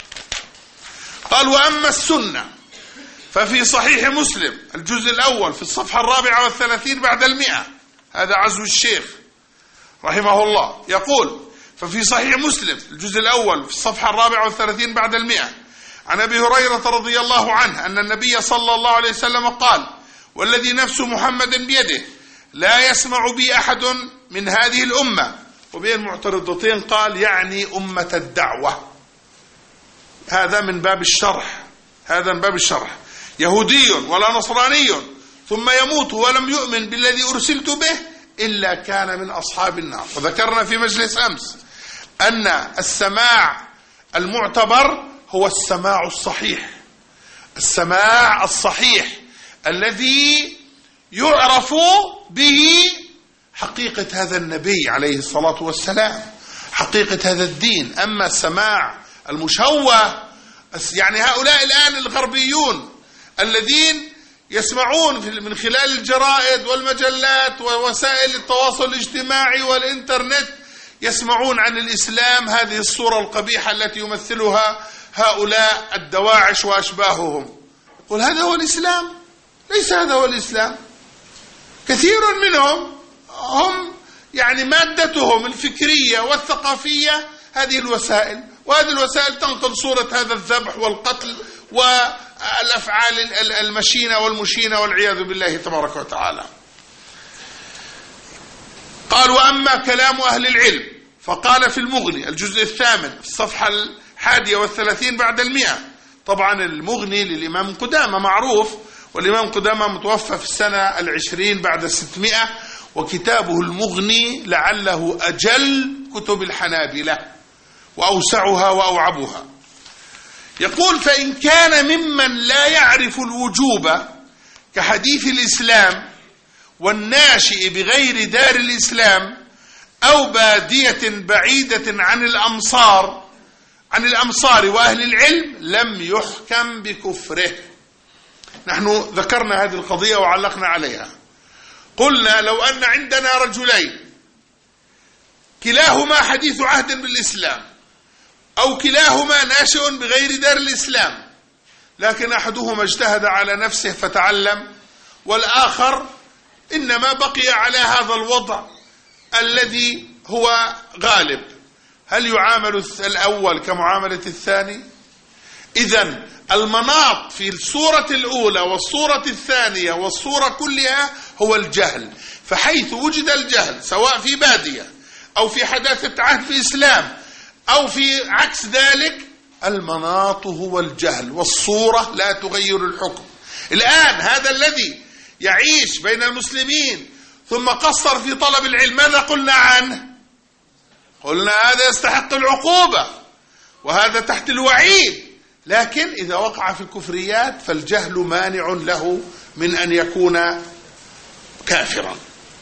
قال وأما السنة ففي صحيح مسلم الجزء الأول في الصفحة الرابعة والثلاثين بعد المئة، هذا عزو الشيخ رحمه الله يقول ففي صحيح مسلم الجزء الأول في الصفحة الرابعة والثلاثين بعد المئة عن أبي هريرة رضي الله عنه أن النبي صلى الله عليه وسلم قال والذي نفس محمد بيده لا يسمع بي أحد من هذه الأمة، وبين المعترضتين قال يعني أمة الدعوة، هذا من باب الشرح، هذا من باب الشرح، يهودي ولا نصراني ثم يموت ولم يؤمن بالذي أرسلت به إلا كان من أصحاب النار. وذكرنا في مجلس أمس أن السماع المعتبر هو السماع الصحيح، السماع الصحيح الذي يعرف به حقيقة هذا النبي عليه الصلاة والسلام، حقيقة هذا الدين. أما السماع المشوه يعني هؤلاء الآن الغربيون الذين يسمعون من خلال الجرائد والمجلات ووسائل التواصل الاجتماعي والإنترنت، يسمعون عن الإسلام هذه الصورة القبيحة التي يمثلها هؤلاء الدواعش وأشباههم، يقول هذا هو الإسلام. ليس هذا هو الإسلام. كثير منهم هم يعني مادتهم الفكرية والثقافية هذه الوسائل، وهذه الوسائل تنقل صورة هذا الذبح والقتل والأفعال المشينة والمشينة والعياذ بالله تبارك وتعالى. قال وأما كلام أهل العلم فقال في المغني الجزء الثامن الصفحة الحادية والثلاثين بعد المئة. طبعا المغني للإمام قدامة معروف، والإمام قدامة متوفى في السنة العشرين بعد الستمائة، وكتابه المغني لعله أجل كتب الحنابلة وأوسعها وأوعبها. يقول: فإن كان ممن لا يعرف الوجوب كحديث الإسلام والناشئ بغير دار الإسلام أو بادية بعيدة عن الأمصار عن الأمصار وأهل العلم لم يحكم بكفره. نحن ذكرنا هذه القضية وعلقنا عليها. قلنا: لو أن عندنا رجلين كلاهما حديث عهد بالإسلام أو كلاهما ناشئ بغير دار الإسلام، لكن أحدهما اجتهد على نفسه فتعلم، والآخر إنما بقي على هذا الوضع الذي هو غالب، هل يعامل الأول كمعاملة الثاني؟ إذن المناط في الصورة الأولى والصورة الثانية والصورة كلها هو الجهل. فحيث وجد الجهل سواء في بادية أو في حداثة عهد في إسلام أو في عكس ذلك، المناط هو الجهل والصورة لا تغير الحكم. الآن هذا الذي يعيش بين المسلمين ثم قصر في طلب العلم، ماذا قلنا عنه؟ قلنا هذا يستحق العقوبة وهذا تحت الوعيد، لكن إذا وقع في الكفريات فالجهل مانع له من أن يكون كافرا.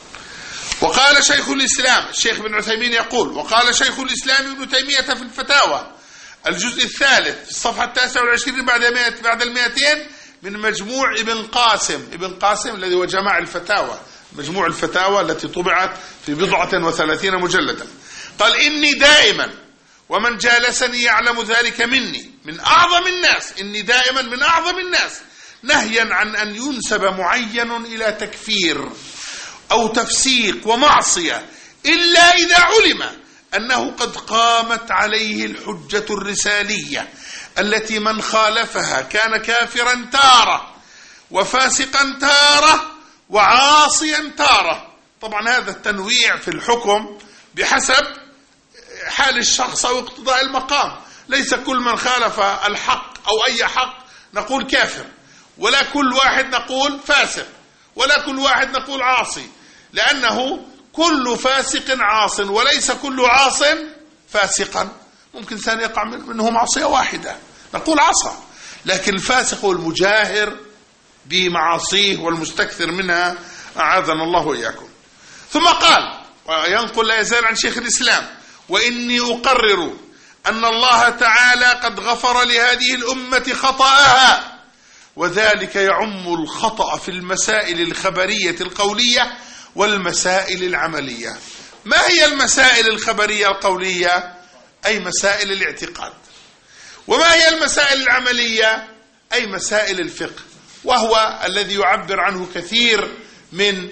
وقال شيخ الإسلام الشيخ بن عثيمين يقول: وقال شيخ الإسلام ابن تيمية في الفتاوى الجزء الثالث في الصفحة التاسعة والعشرين بعد بعد المئتين من مجموع ابن قاسم ابن قاسم الذي هو جماع الفتاوى، مجموع الفتاوى التي طبعت في بضعة وثلاثين مجلدا. قال: إني دائما ومن جالسني يعلم ذلك مني من أعظم الناس إني دائما من أعظم الناس نهيا عن أن ينسب معين إلى تكفير أو تفسيق ومعصية إلا إذا علم أنه قد قامت عليه الحجة الرسالية التي من خالفها كان كافرا تارة وفاسقا تارة وعاصيا تارة. طبعا هذا التنويع في الحكم بحسب حال الشخص أو اقتضاء المقام، ليس كل من خالف الحق أو أي حق نقول كافر، ولا كل واحد نقول فاسق، ولا كل واحد نقول عاصي، لأنه كل فاسق عاص وليس كل عاص فاسقا. ممكن ثاني يقع منه معصية واحدة نقول عصى، لكن الفاسق هو المجاهر بمعاصيه والمستكثر منها، أعاذنا الله وإياكم. ثم قال وينقل لا يزال عن شيخ الإسلام: وإني أقرر أن الله تعالى قد غفر لهذه الأمة خطأها، وذلك يعم الخطأ في المسائل الخبرية القولية والمسائل العملية. ما هي المسائل الخبرية القولية؟ أي مسائل الاعتقاد. وما هي المسائل العملية؟ أي مسائل الفقه، وهو الذي يعبر عنه كثير من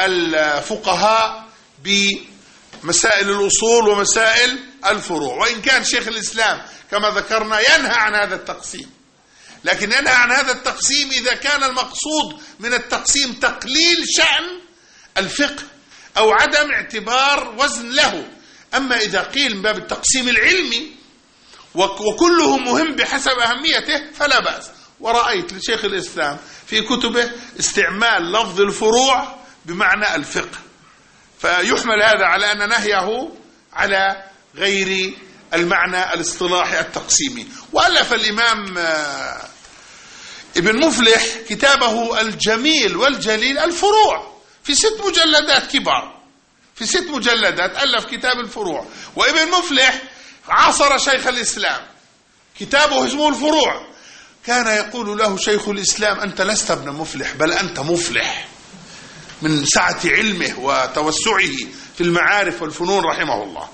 الفقهاء بمسائل الأصول ومسائل الفروع. وإن كان شيخ الإسلام كما ذكرنا ينهى عن هذا التقسيم، لكن ينهى عن هذا التقسيم إذا كان المقصود من التقسيم تقليل شأن الفقه أو عدم اعتبار وزن له. أما إذا قيل من باب التقسيم العلمي وكله مهم بحسب أهميته فلا بأس. ورأيت لشيخ الإسلام في كتبه استعمال لفظ الفروع بمعنى الفقه، فيحمل هذا على أن نهيه على غير المعنى الاصطلاحي التقسيمي. وألف الإمام ابن مفلح كتابه الجميل والجليل الفروع في ست مجلدات كبار، في ست مجلدات ألف كتاب الفروع. وابن مفلح عاصر شيخ الإسلام، كتابه اسمه الفروع. كان يقول له شيخ الإسلام: أنت لست ابن مفلح بل أنت مفلح، من سعة علمه وتوسعه في المعارف والفنون رحمه الله.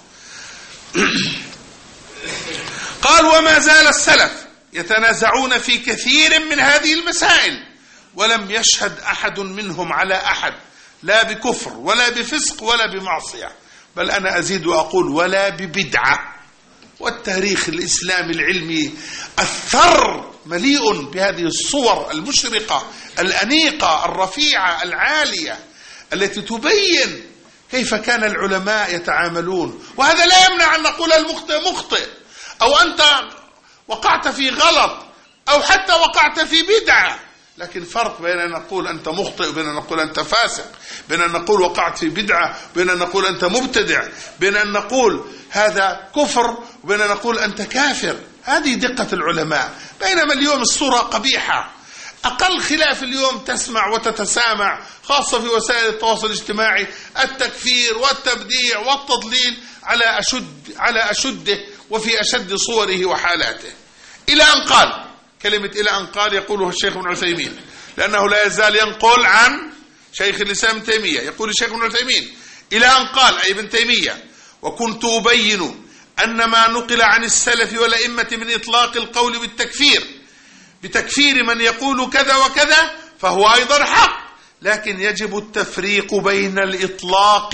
قال: وما زال السلف يتنازعون في كثير من هذه المسائل ولم يشهد أحد منهم على أحد لا بكفر ولا بفسق ولا بمعصية، بل أنا أزيد وأقول ولا ببدعة. والتاريخ الإسلامي العلمي الثر مليء بهذه الصور المشرقة الأنيقة الرفيعة العالية التي تبين كيف كان العلماء يتعاملون. وهذا لا يمنع أن نقول المخطئ مخطئ، أو أنت وقعت في غلط، أو حتى وقعت في بدعة، لكن فرق بين أن نقول أنت مخطئ وبين أن نقول أنت فاسق، بين أن نقول وقعت في بدعة وبين أن نقول أنت مبتدع، بين أن نقول هذا كفر وبين أن نقول أنت كافر. هذه دقة العلماء. بينما اليوم الصورة قبيحة. أقل خلاف اليوم تسمع وتتسامع، خاصة في وسائل التواصل الاجتماعي، التكفير والتبديع والتضليل على أشد على أشده وفي أشد صوره وحالاته، إلى أن قال كلمة إلى أن قال يقوله الشيخ ابن عثيمين، لأنه لا يزال ينقل عن شيخ الإسلام ابن تيمية. يقول الشيخ ابن عثيمين إلى أن قال أي ابن تيمية: وكنت أبين أن ما نقل عن السلف والأئمة من إطلاق القول بالتكفير بتكفير من يقول كذا وكذا فهو أيضا حق، لكن يجب التفريق بين الإطلاق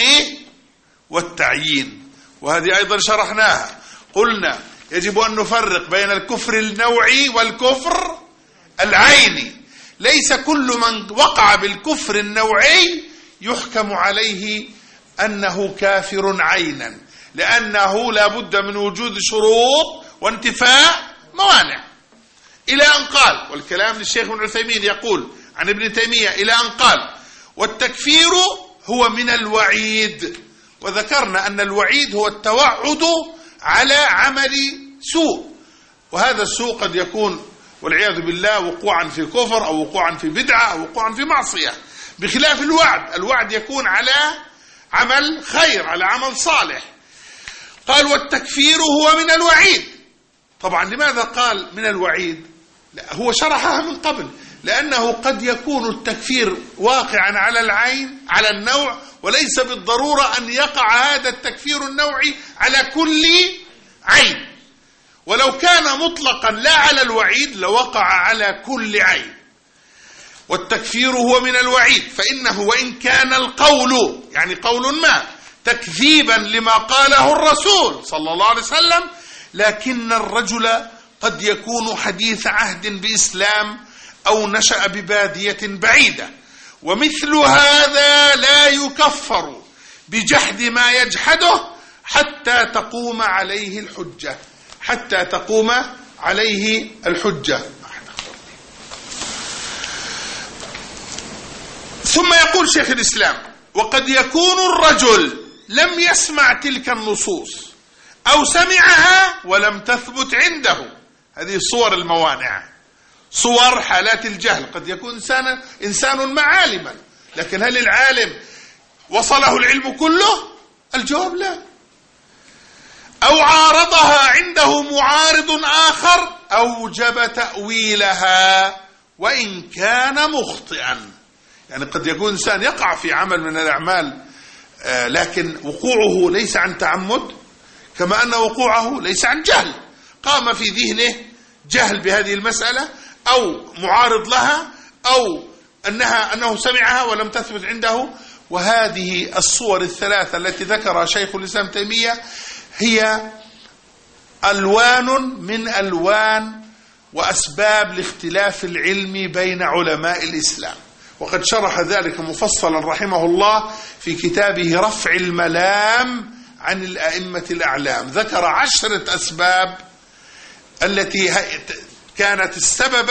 والتعيين، وهذه أيضا شرحناها. قلنا يجب أن نفرق بين الكفر النوعي والكفر العيني. ليس كل من وقع بالكفر النوعي يحكم عليه أنه كافر عينا، لأنه لا بد من وجود شروط وانتفاء موانع. إلى أن قال، والكلام للشيخ ابن عثيمين يقول عن ابن تيمية إلى أن قال: والتكفير هو من الوعيد. وذكرنا أن الوعيد هو التوعد على عمل سوء، وهذا السوء قد يكون والعياذ بالله وقوعا في كفر أو وقوعا في بدعة أو وقوعا في معصية، بخلاف الوعد. الوعد يكون على عمل خير، على عمل صالح. قال: والتكفير هو من الوعيد. طبعا لماذا قال من الوعيد؟ لا، هو شرحها من قبل، لأنه قد يكون التكفير واقعا على العين على النوع، وليس بالضرورة أن يقع هذا التكفير النوعي على كل عين. ولو كان مطلقا لا على الوعيد لوقع على كل عين. والتكفير هو من الوعيد، فإنه وإن كان القول يعني قول ما تكذيبا لما قاله الرسول صلى الله عليه وسلم، لكن الرجل قد يكون حديث عهد بإسلام أو نشأ ببادية بعيدة، ومثل هذا لا يكفر بجحد ما يجحده حتى تقوم عليه الحجة حتى تقوم عليه الحجة. ثم يقول شيخ الإسلام: وقد يكون الرجل لم يسمع تلك النصوص أو سمعها ولم تثبت عنده. هذه صور الموانع، صور حالات الجهل. قد يكون إنسان إنسان معالما، لكن هل العالم وصله العلم كله؟ الجواب لا. أو عارضها عنده معارض آخر أوجب تأويلها وإن كان مخطئا. يعني قد يكون إنسان يقع في عمل من الأعمال آه لكن وقوعه ليس عن تعمد، كما أن وقوعه ليس عن جهل، قام في ذهنه جهل بهذه المسألة أو معارض لها أو أنها أنه سمعها ولم تثبت عنده. وهذه الصور الثلاثة التي ذكرها شيخ الإسلام تيمية هي ألوان من ألوان وأسباب لاختلاف العلم بين علماء الإسلام، وقد شرح ذلك مفصلا رحمه الله في كتابه رفع الملام عن الأئمة الأعلام. ذكر عشرة أسباب التي كانت السبب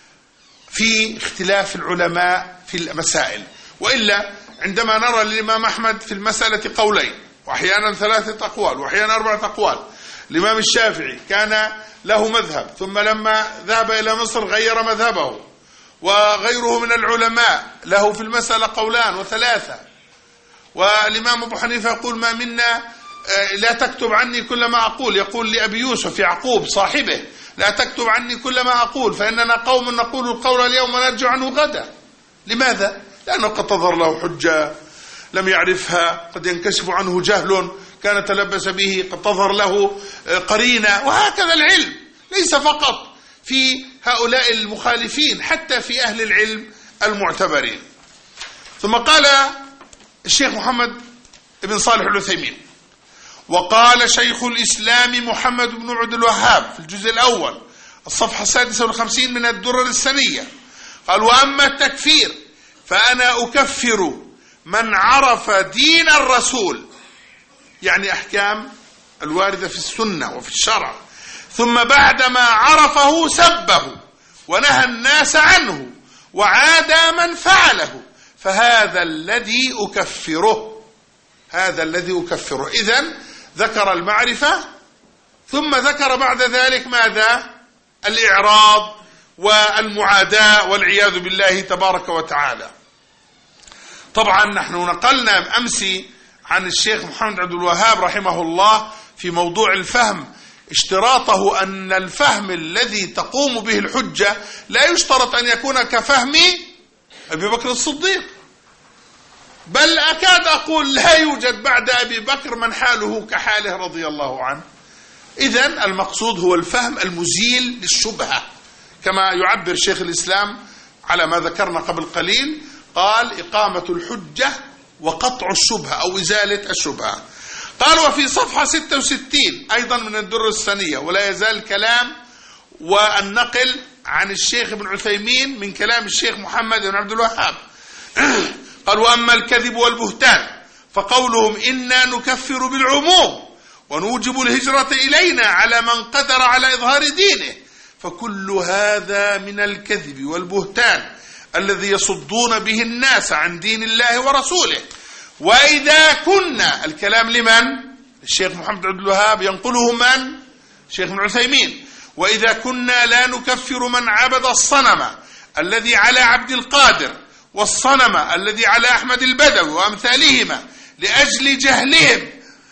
في اختلاف العلماء في المسائل. وإلا عندما نرى للإمام أحمد في المسألة قولين، وأحيانا ثلاثة أقوال، وأحيانا أربعة أقوال. الإمام الشافعي كان له مذهب، ثم لما ذهب إلى مصر غير مذهبه. وغيره من العلماء له في المسألة قولان وثلاثة. والإمام أبو حنيفة يقول: ما منا لا تكتب عني كل ما أقول. يقول لأبي يوسف يعقوب صاحبه: لا تكتب عني كل ما أقول، فإننا قوم نقول القول اليوم ونرجع عنه غدا. لماذا؟ لأنه قد تظهر له حجة لم يعرفها، قد ينكشف عنه جهل كان تلبس به، قد تظهر له قرينة. وهكذا العلم ليس فقط في هؤلاء المخالفين، حتى في أهل العلم المعتبرين. ثم قال الشيخ محمد بن صالح العثيمين: وقال شيخ الإسلام محمد بن عبد الوهاب في الجزء الأول الصفحة السادسة والخمسين من الدرر السنية، قال: وأما التكفير فأنا أكفر من عرف دين الرسول، يعني أحكام الواردة في السنة وفي الشرع، ثم بعدما عرفه سبه ونهى الناس عنه وعادى من فعله، فهذا الذي أكفره، هذا الذي أكفره. إذن ذكر المعرفة ثم ذكر بعد ذلك ماذا؟ الإعراض والمعاداة والعياذ بالله تبارك وتعالى. طبعا نحن نقلنا أمس عن الشيخ محمد عبد الوهاب رحمه الله في موضوع الفهم اشتراطه أن الفهم الذي تقوم به الحجة لا يشترط أن يكون كفهم أبي بكر الصديق، بل أكاد أقول لا يوجد بعد أبي بكر من حاله كحاله رضي الله عنه. إذن المقصود هو الفهم المزيل للشبهة، كما يعبر شيخ الإسلام على ما ذكرنا قبل قليل، قال إقامة الحجة وقطع الشبهة أو إزالة الشبهة. قال وفي صفحة ستة وستين أيضا من الدر السنية، ولا يزال الكلام والنقل عن الشيخ ابن عثيمين من كلام الشيخ محمد بن عبد الوهاب. قال وأما الكذب والبهتان فقولهم إنا نكفر بالعموم ونوجب الهجرة إلينا على من قدر على إظهار دينه، فكل هذا من الكذب والبهتان الذي يصدون به الناس عن دين الله ورسوله. وإذا كنا، الكلام لمن؟ الشيخ محمد عبد الوهاب ينقله من؟ الشيخ ابن عثيمين. وإذا كنا لا نكفر من عبد الصنم الذي على عبد القادر والصنم الذي على أحمد البدوي وأمثالهما لأجل جهلهم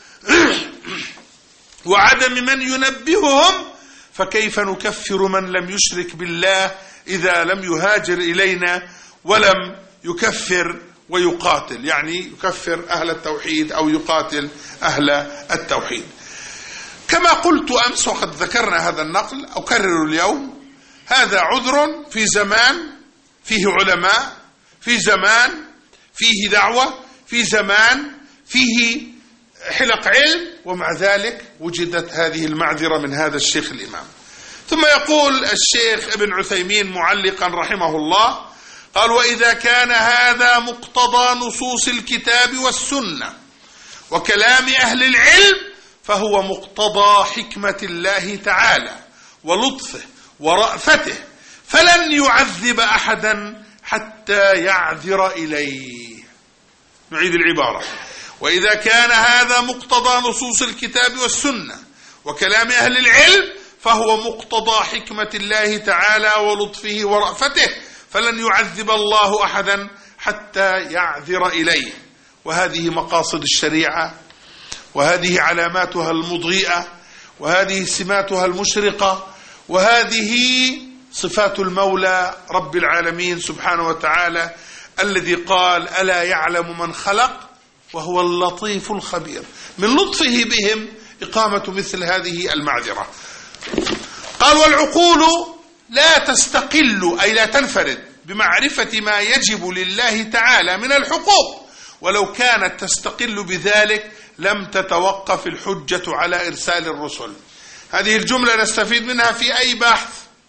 وعدم من ينبههم، فكيف نكفر من لم يشرك بالله إذا لم يهاجر إلينا ولم يكفر ويقاتل، يعني يكفر أهل التوحيد أو يقاتل أهل التوحيد. كما قلت أمس وقد ذكرنا هذا النقل أكرر اليوم، هذا عذر في زمان فيه علماء، في زمان فيه دعوة، في زمان فيه حلق علم، ومع ذلك وجدت هذه المعذرة من هذا الشيخ الإمام. ثم يقول الشيخ ابن عثيمين معلقا رحمه الله، قال وإذا كان هذا مقتضى نصوص الكتاب والسنة وكلام أهل العلم فهو مقتضى حكمة الله تعالى ولطفه ورأفته، فلن يعذب أحدا حتى يعذر إليه. نعيد العبارة، وإذا كان هذا مقتضى نصوص الكتاب والسنة وكلام أهل العلم فهو مقتضى حكمة الله تعالى ولطفه ورأفته، فلن يعذب الله أحدا حتى يعذر إليه. وهذه مقاصد الشريعة، وهذه علاماتها المضيئة، وهذه سماتها المشرقة، وهذه صفات المولى رب العالمين سبحانه وتعالى الذي قال ألا يعلم من خلق وهو اللطيف الخبير. من لطفه بهم إقامة مثل هذه المعذرة. قال والعقول لا تستقل أي لا تنفرد بمعرفة ما يجب لله تعالى من الحقوق، ولو كانت تستقل بذلك لم تتوقف الحجة على إرسال الرسل. هذه الجملة نستفيد منها في أي بحث؟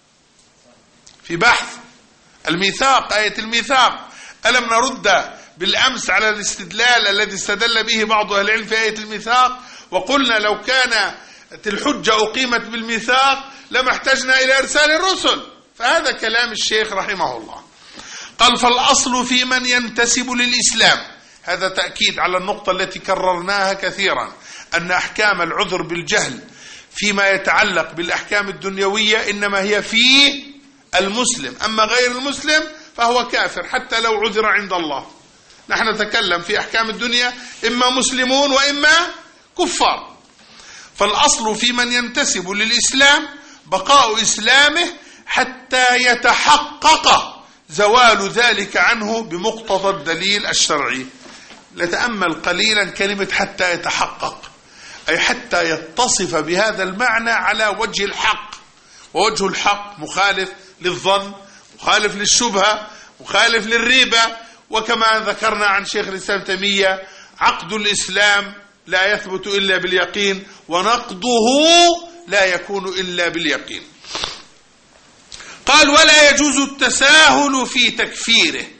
في بحث الميثاق، آية الميثاق. ألم نرد بالأمس على الاستدلال الذي استدل به بعض أهل العلم في آية الميثاق، وقلنا لو كانت الحجة أقيمت بالميثاق لما احتجنا إلى إرسال الرسل. فهذا كلام الشيخ رحمه الله. قال فالأصل في من ينتسب للإسلام، هذا تأكيد على النقطة التي كررناها كثيرا، أن أحكام العذر بالجهل فيما يتعلق بالأحكام الدنيوية إنما هي في المسلم، أما غير المسلم فهو كافر حتى لو عذر عند الله. نحن نتكلم في أحكام الدنيا إما مسلمون وإما كفار. فالأصل في من ينتسب للإسلام بقاء إسلامه حتى يتحقق زوال ذلك عنه بمقتضى الدليل الشرعي. لتأمل قليلا كلمة حتى يتحقق، أي حتى يتصف بهذا المعنى على وجه الحق، ووجه الحق مخالف للظن، مخالف للشبهة، مخالف للريبة. وكما ذكرنا عن شيخ الإسلام تيمية عقد الإسلام لا يثبت إلا باليقين، ونقضه لا يكون إلا باليقين. قال ولا يجوز التساهل في تكفيره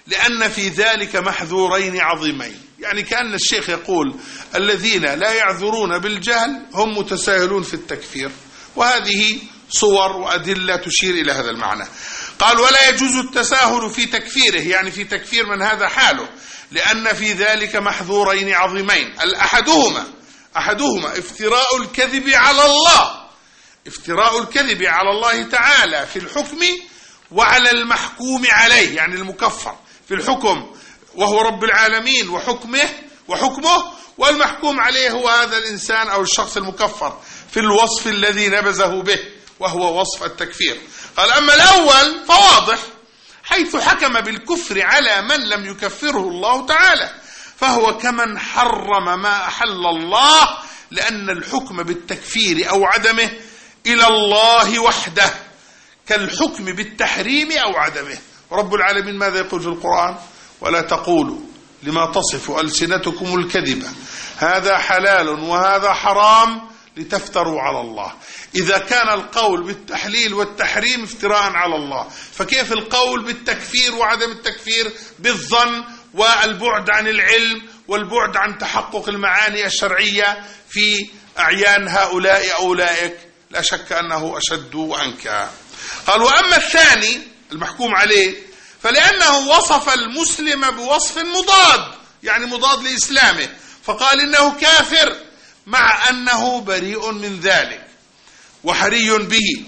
لأن في ذلك محذورين عظيمين. يعني كأن الشيخ يقول الذين لا يعذرون بالجهل هم متساهلون في التكفير، وهذه صور وأدلة تشير إلى هذا المعنى. قال ولا يجوز التساهل في تكفيره، يعني في تكفير من هذا حاله، لأن في ذلك محذورين عظيمين. الأحدهما أحدهما افتراء الكذب على الله، افتراء الكذب على الله تعالى في الحكم وعلى المحكوم عليه، يعني المكفر في الحكم وهو رب العالمين وحكمه وحكمه، والمحكوم عليه هو هذا الإنسان أو الشخص المكفر في الوصف الذي نبذه به وهو وصف التكفير. قال أما الأول فواضح، حيث حكم بالكفر على من لم يكفره الله تعالى، فهو كمن حرم ما أحل الله، لأن الحكم بالتكفير أو عدمه إلى الله وحده كالحكم بالتحريم أو عدمه. رب العالمين ماذا يقول في القرآن؟ ولا تقولوا لما تصف ألسنتكم الكذب هذا حلال وهذا حرام لتفتروا على الله. إذا كان القول بالتحليل والتحريم افتراء على الله، فكيف القول بالتكفير وعدم التكفير بالظن والبعد عن العلم والبعد عن تحقق المعاني الشرعية في أعيان هؤلاء أولئك؟ لا شك أنه أشد وأنكى. قال وأما الثاني المحكوم عليه فلأنه وصف المسلم بوصف مضاد، يعني مضاد لإسلامه، فقال إنه كافر مع أنه بريء من ذلك وحري به،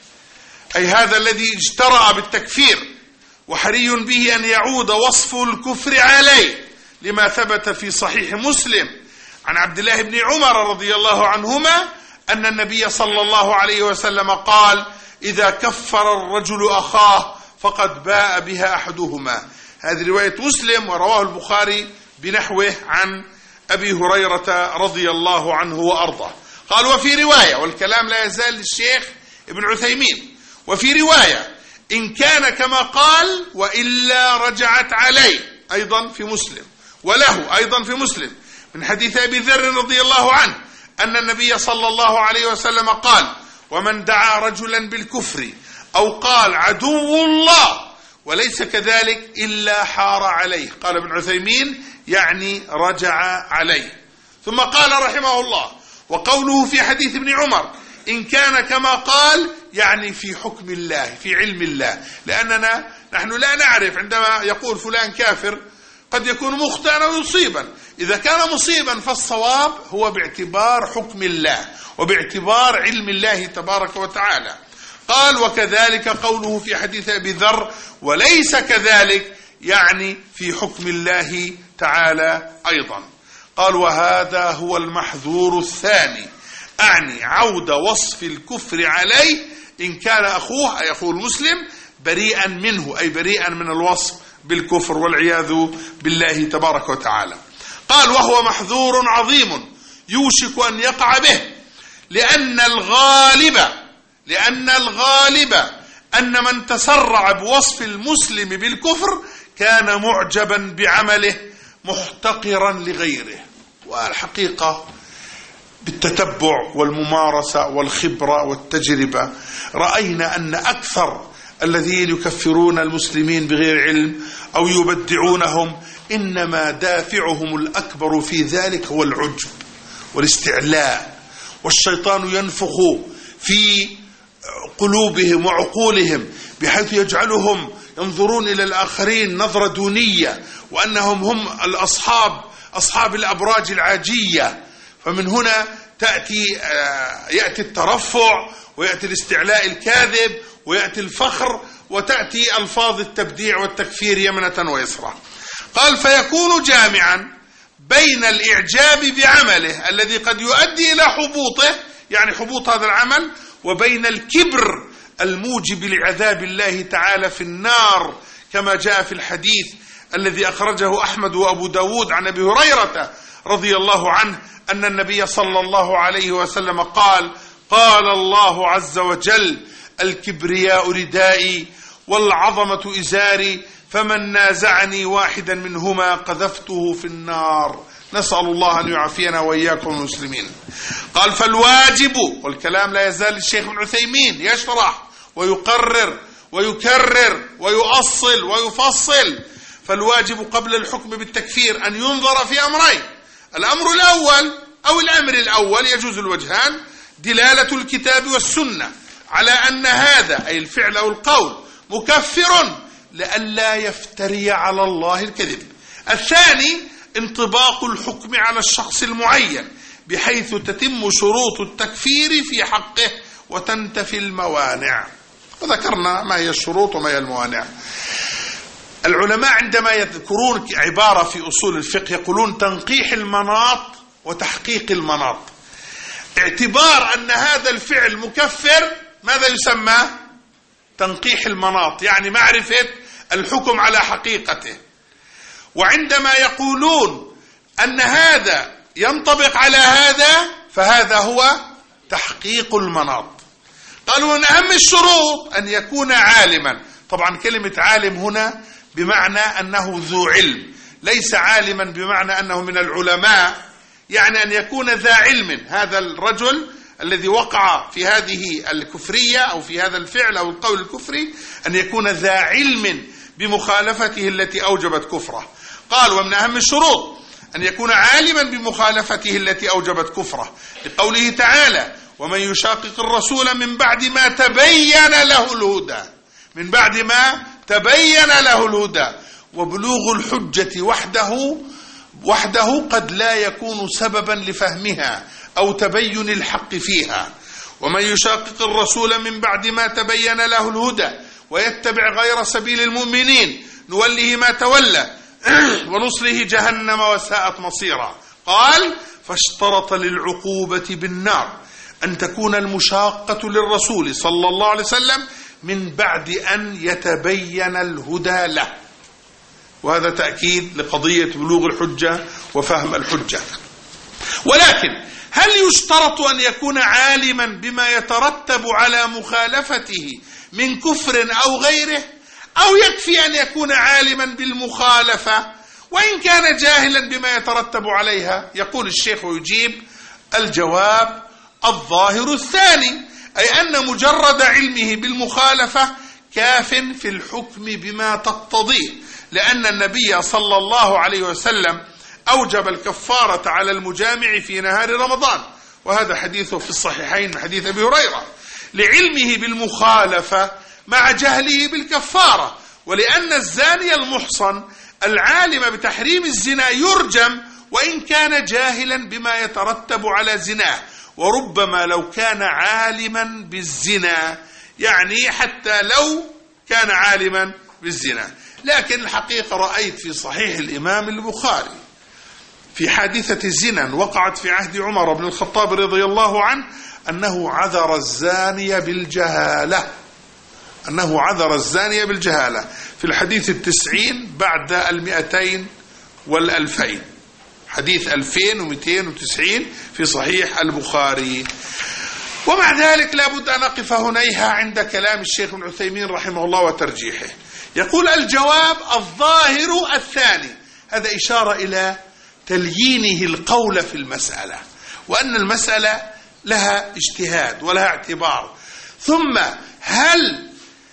أي هذا الذي اجترأ بالتكفير، وحري به أن يعود وصف الكفر عليه، لما ثبت في صحيح مسلم عن عبد الله بن عمر رضي الله عنهما أن النبي صلى الله عليه وسلم قال إذا كفر الرجل أخاه فقد باء بها أحدهما. هذه رواية مسلم، ورواه البخاري بنحوه عن أبي هريرة رضي الله عنه وأرضاه. قال وفي رواية، والكلام لا يزال للشيخ ابن عثيمين، وفي رواية إن كان كما قال وإلا رجعت عليه، أيضا في مسلم، وله أيضا في مسلم من حديث أبي ذر رضي الله عنه أن النبي صلى الله عليه وسلم قال ومن دعا رجلا بالكفر أو قال عدو الله وليس كذلك إلا حار عليه. قال ابن عثيمين يعني رجع عليه. ثم قال رحمه الله وقوله في حديث ابن عمر إن كان كما قال يعني في حكم الله، في علم الله، لأننا نحن لا نعرف عندما يقول فلان كافر قد يكون مخطئا أو يصيبا. إذا كان مصيبا فالصواب هو باعتبار حكم الله وباعتبار علم الله تبارك وتعالى. قال وكذلك قوله في حديث أبي ذر وليس كذلك يعني في حكم الله تعالى أيضا. قال وهذا هو المحذور الثاني، أعني عود وصف الكفر عليه إن كان أخوه أي أخوه المسلم بريئا منه، أي بريئا من الوصف بالكفر والعياذ بالله تبارك وتعالى. قال وهو محذور عظيم يوشك أن يقع به، لأن الغالب لأن الغالب أن من تسرع بوصف المسلم بالكفر كان معجبا بعمله محتقرا لغيره. والحقيقة بالتتبع والممارسة والخبرة والتجربة رأينا أن أكثر الذين يكفرون المسلمين بغير علم أو يبدعونهم إنما دافعهم الأكبر في ذلك هو العجب والاستعلاء، والشيطان ينفخ في قلوبهم وعقولهم بحيث يجعلهم ينظرون إلى الآخرين نظرة دونية، وأنهم هم الأصحاب أصحاب الأبراج العاجية. فمن هنا تأتي يأتي الترفع ويأتي الاستعلاء الكاذب ويأتي الفخر وتأتي ألفاظ التبديع والتكفير يمنة ويسرى. قال فيكون جامعا بين الإعجاب بعمله الذي قد يؤدي إلى حبوطه، يعني حبوط هذا العمل، وبين الكبر الموجب لعذاب الله تعالى في النار، كما جاء في الحديث الذي أخرجه أحمد وأبو داود عن أبي هريرة رضي الله عنه أن النبي صلى الله عليه وسلم قال قال الله عز وجل الكبرياء ردائي والعظمة إزاري فمن نازعني واحدا منهما قذفته في النار. نسأل الله أن يعافينا وإياكم المسلمين. قال فالواجب، والكلام لا يزال الشيخ ابن عثيمين يشرح ويقرر ويكرر ويؤصل ويفصل، فالواجب قبل الحكم بالتكفير أن ينظر في أمرين: الأمر الأول أو الأمر الأول يجوز الوجهان دلالة الكتاب والسنة على أن هذا أي الفعل أو القول مكفر لئلا يفتري على الله الكذب. الثاني انطباق الحكم على الشخص المعين بحيث تتم شروط التكفير في حقه وتنتفي الموانع. وذكرنا ما هي الشروط وما هي الموانع. العلماء عندما يذكرون عبارة في أصول الفقه يقولون تنقيح المناط وتحقيق المناط. اعتبار أن هذا الفعل مكفر ماذا يسمى؟ تنقيح المناط، يعني معرفة الحكم على حقيقته. وعندما يقولون أن هذا ينطبق على هذا فهذا هو تحقيق المناط. قالوا أن أهم الشروط أن يكون عالما. طبعا كلمة عالم هنا بمعنى أنه ذو علم، ليس عالما بمعنى أنه من العلماء، يعني أن يكون ذا علم. هذا الرجل الذي وقع في هذه الكفرية أو في هذا الفعل أو القول الكفري أن يكون ذا علم بمخالفته التي أوجبت كفره. قال ومن أهم الشروط أن يكون عالما بمخالفته التي أوجبت كفره، لقوله تعالى ومن يشاقق الرسول من بعد ما تبين له الهدى، من بعد ما تبين له الهدى. وبلوغ الحجة وحده وحده قد لا يكون سببا لفهمها أو تبين الحق فيها. ومن يشاقق الرسول من بعد ما تبين له الهدى ويتبع غير سبيل المؤمنين نوله ما تولى ونصله جهنم وساءت مصيرا. قال فاشترط للعقوبة بالنار أن تكون المشاقة للرسول صلى الله عليه وسلم من بعد أن يتبين الهدى له. وهذا تأكيد لقضية بلوغ الحجة وفهم الحجة. ولكن هل يشترط أن يكون عالما بما يترتب على مخالفته من كفر أو غيره، أو يكفي أن يكون عالما بالمخالفة وإن كان جاهلا بما يترتب عليها؟ يقول الشيخ ويجيب الجواب الظاهر الثاني، أي أن مجرد علمه بالمخالفة كاف في الحكم بما تقتضيه، لأن النبي صلى الله عليه وسلم أوجب الكفارة على المجامع في نهار رمضان، وهذا حديثه في الصحيحين من حديث أبي هريرة، لعلمه بالمخالفة مع جهله بالكفارة. ولأن الزاني المحصن العالم بتحريم الزنا يرجم وإن كان جاهلا بما يترتب على زناه، وربما لو كان عالما بالزنا، يعني حتى لو كان عالما بالزنا. لكن الحقيقة رأيت في صحيح الإمام البخاري في حادثة الزنا وقعت في عهد عمر بن الخطاب رضي الله عنه أنه عذر الزانية بالجهالة، أنه عذر الزانية بالجهالة في الحديث التسعين بعد المئتين والألفين، حديث ألفين ومئتين وتسعين في صحيح البخاري. ومع ذلك لا بد أن نقف هنيها عند كلام الشيخ ابن عثيمين رحمه الله وترجيحه. يقول الجواب الظاهر الثاني، هذا إشارة إلى تليينه القول في المسألة، وأن المسألة لها اجتهاد ولها اعتبار. ثم هل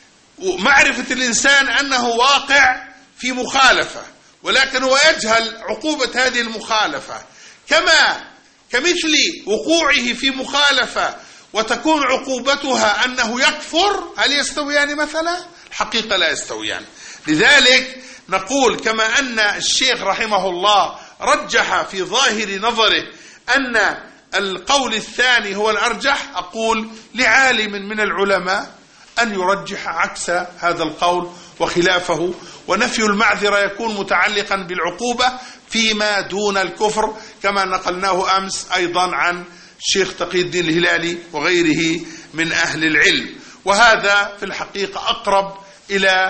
معرفة الإنسان أنه واقع في مخالفة ولكن هو يجهل عقوبة هذه المخالفة، كما كمثل وقوعه في مخالفة وتكون عقوبتها أنه يكفر، هل يستويان مثلا؟ الحقيقة لا يستويان. لذلك نقول كما أن الشيخ رحمه الله رجح في ظاهر نظره أن القول الثاني هو الأرجح، أقول لعالم من العلماء أن يرجح عكس هذا القول وخلافه، ونفي المعذرة يكون متعلقا بالعقوبة فيما دون الكفر، كما نقلناه أمس أيضا عن الشيخ تقي الدين الهلالي وغيره من أهل العلم. وهذا في الحقيقة أقرب إلى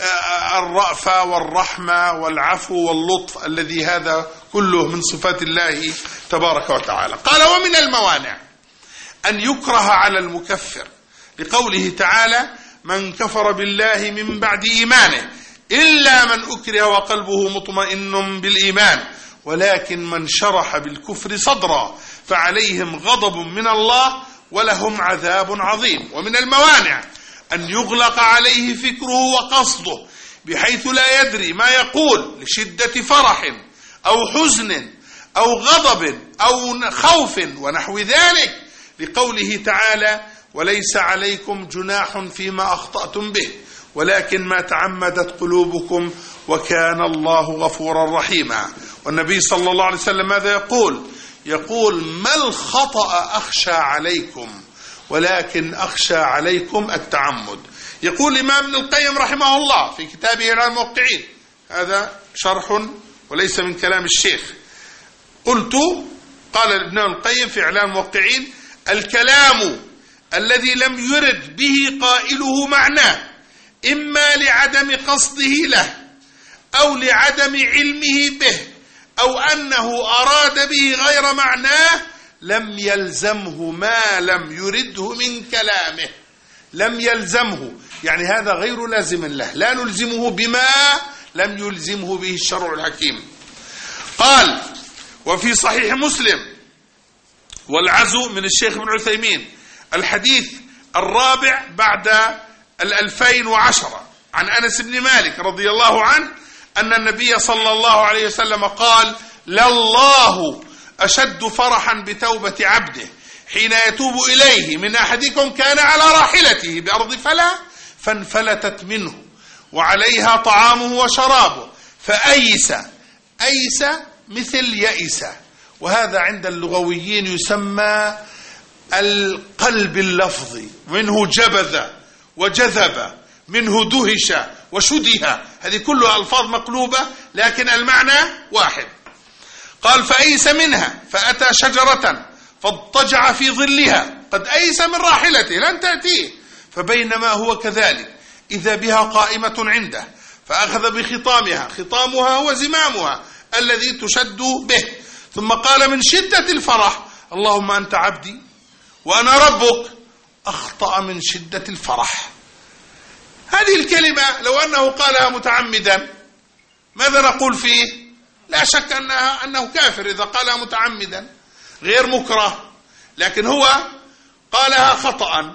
الرأفة والرحمة والعفو واللطف الذي هذا كله من صفات الله تبارك وتعالى. قال ومن الموانع أن يكره على المكفر، لقوله تعالى من كفر بالله من بعد إيمانه إلا من أكره وقلبه مطمئن بالإيمان ولكن من شرح بالكفر صدرا فعليهم غضب من الله ولهم عذاب عظيم. ومن الموانع أن يغلق عليه فكره وقصده بحيث لا يدري ما يقول لشدة فرح أو حزن أو غضب أو خوف ونحو ذلك، لقوله تعالى: وليس عليكم جناح فيما أخطأتم به ولكن ما تعمدت قلوبكم وكان الله غفورا رحيما. والنبي صلى الله عليه وسلم ماذا يقول؟ يقول: ما الخطأ أخشى عليكم ولكن أخشى عليكم التعمد. يقول الإمام ابن القيم رحمه الله في كتابه إعلام الموقعين، هذا شرح وليس من كلام الشيخ، قلت قال ابن القيم في إعلام الموقعين: الكلام الذي لم يرد به قائله معناه إما لعدم قصده له أو لعدم علمه به أو أنه أراد به غير معناه لم يلزمه ما لم يرده من كلامه. لم يلزمه يعني هذا غير لازم له، لا نلزمه بما لم يلزمه به الشرع الحكيم. قال: وفي صحيح مسلم والعزو من الشيخ ابن عثيمين الحديث الرابع بعد الألفين وعشرة عن أنس بن مالك رضي الله عنه أن النبي صلى الله عليه وسلم قال: لله أشد فرحا بتوبة عبده حين يتوب إليه من أحدكم كان على راحلته بأرض فلا فانفلتت منه وعليها طعامه وشرابه فأيس. أيس مثل يئس، وهذا عند اللغويين يسمى القلب اللفظي، منه جبذ وجذب، منه دهش وشده، هذه كلها ألفاظ مقلوبة لكن المعنى واحد. قال: فأيس منها فأتى شجرة فاضطجع في ظلها، قد أيس من راحلته لن تأتيه، فبينما هو كذلك إذا بها قائمة عنده فأخذ بخطامها، خطامها هو زمامها الذي تشد به، ثم قال من شدة الفرح: اللهم أنت عبدي وأنا ربك. أخطأ من شدة الفرح. هذه الكلمة لو أنه قالها متعمدا ماذا نقول فيه؟ لا شك أنها أنه كافر إذا قالها متعمدا غير مكره، لكن هو قالها خطأ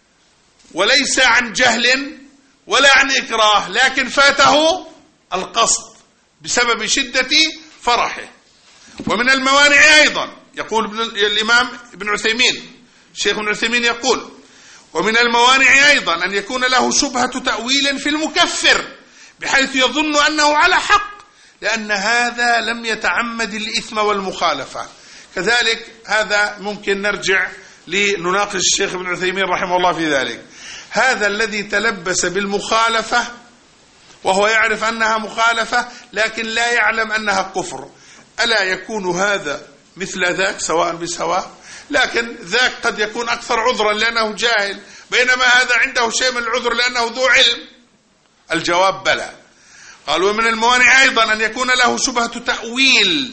وليس عن جهل ولا عن إكراه، لكن فاته القصد بسبب شدة فرحه. ومن الموانع أيضا يقول ابن الإمام ابن عثيمين، الشيخ ابن عثيمين يقول: ومن الموانع أيضا أن يكون له شبهة تأويل في المكفر بحيث يظن أنه على حق لأن هذا لم يتعمد الإثم والمخالفة. كذلك هذا ممكن نرجع لنناقش الشيخ ابن عثيمين رحمه الله في ذلك. هذا الذي تلبس بالمخالفة وهو يعرف أنها مخالفة لكن لا يعلم أنها كفر، ألا يكون هذا مثل ذاك سواء بسواء؟ لكن ذاك قد يكون أكثر عذرا لأنه جاهل، بينما هذا عنده شيء من العذر لأنه ذو علم. الجواب بلى. قال: ومن الموانع أيضا أن يكون له شبهة تأويل.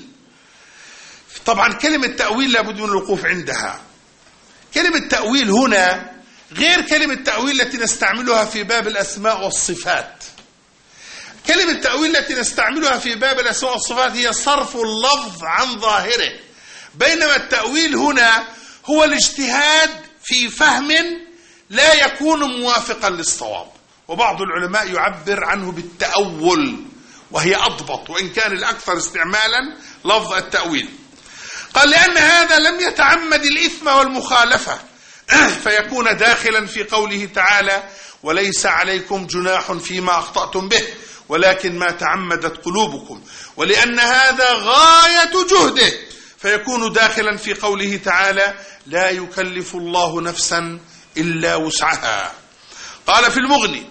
طبعا كلمة تأويل لابد من الوقوف عندها. كلمة تأويل هنا غير كلمة تأويل التي نستعملها في باب الأسماء والصفات. كلمة تأويل التي نستعملها في باب الأسماء والصفات هي صرف اللفظ عن ظاهره، بينما التأويل هنا هو الاجتهاد في فهم لا يكون موافقا للصواب، وبعض العلماء يعبر عنه بالتأول وهي أضبط، وإن كان الأكثر استعمالا لفظ التأويل. قال: لأن هذا لم يتعمد الإثم والمخالفة فيكون داخلا في قوله تعالى: وليس عليكم جناح فيما أخطأتم به ولكن ما تعمدت قلوبكم، ولأن هذا غاية جهده فيكون داخلا في قوله تعالى: لا يكلف الله نفسا إلا وسعها. قال في المغني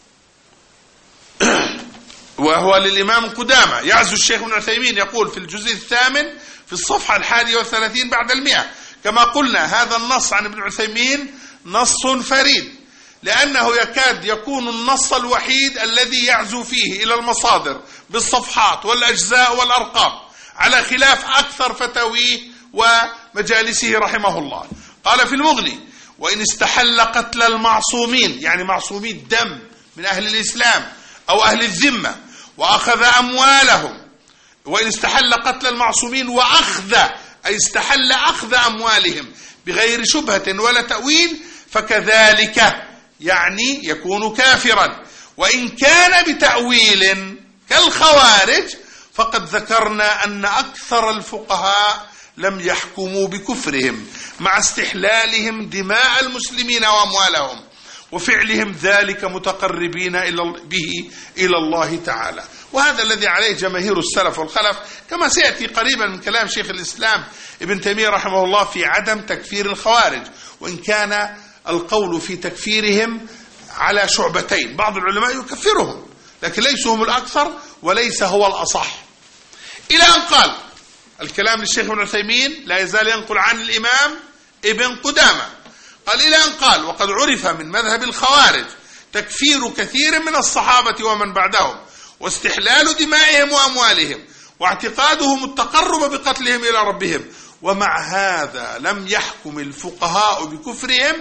وهو للإمام قدامة يعزو الشيخ ابن عثيمين يقول في الجزء الثامن في الصفحة الحادية والثلاثين بعد المئة: كما قلنا هذا النص عن ابن عثيمين نص فريد، لأنه يكاد يكون النص الوحيد الذي يعزو فيه إلى المصادر بالصفحات والأجزاء والأرقام، على خلاف أكثر فتاويه ومجالسه رحمه الله. قال في المغني: وإن استحل قتل المعصومين، يعني معصومي الدم من أهل الإسلام أو أهل الذمة، وأخذ أموالهم. وإن استحل قتل المعصومين وأخذ، أي استحل أخذ أموالهم بغير شبهة ولا تأويل، فكذلك يعني يكون كافرا. وإن كان بتأويل كالخوارج فقد ذكرنا أن أكثر الفقهاء لم يحكموا بكفرهم مع استحلالهم دماء المسلمين وأموالهم وفعلهم ذلك متقربين به إلى الله تعالى. وهذا الذي عليه جماهير السلف والخلف، كما سيأتي قريبا من كلام شيخ الإسلام ابن تيمية رحمه الله في عدم تكفير الخوارج، وإن كان القول في تكفيرهم على شعبتين، بعض العلماء يكفرهم لكن ليسوا هم الأكثر وليس هو الأصح، إلى أن قال الكلام للشيخ ابن عثيمين لا يزال ينقل عن الإمام ابن قدامة، قال إلى أن قال وقد عرف من مذهب الخوارج تكفير كثير من الصحابة ومن بعدهم واستحلال دمائهم وأموالهم واعتقادهم التقرب بقتلهم إلى ربهم، ومع هذا لم يحكم الفقهاء بكفرهم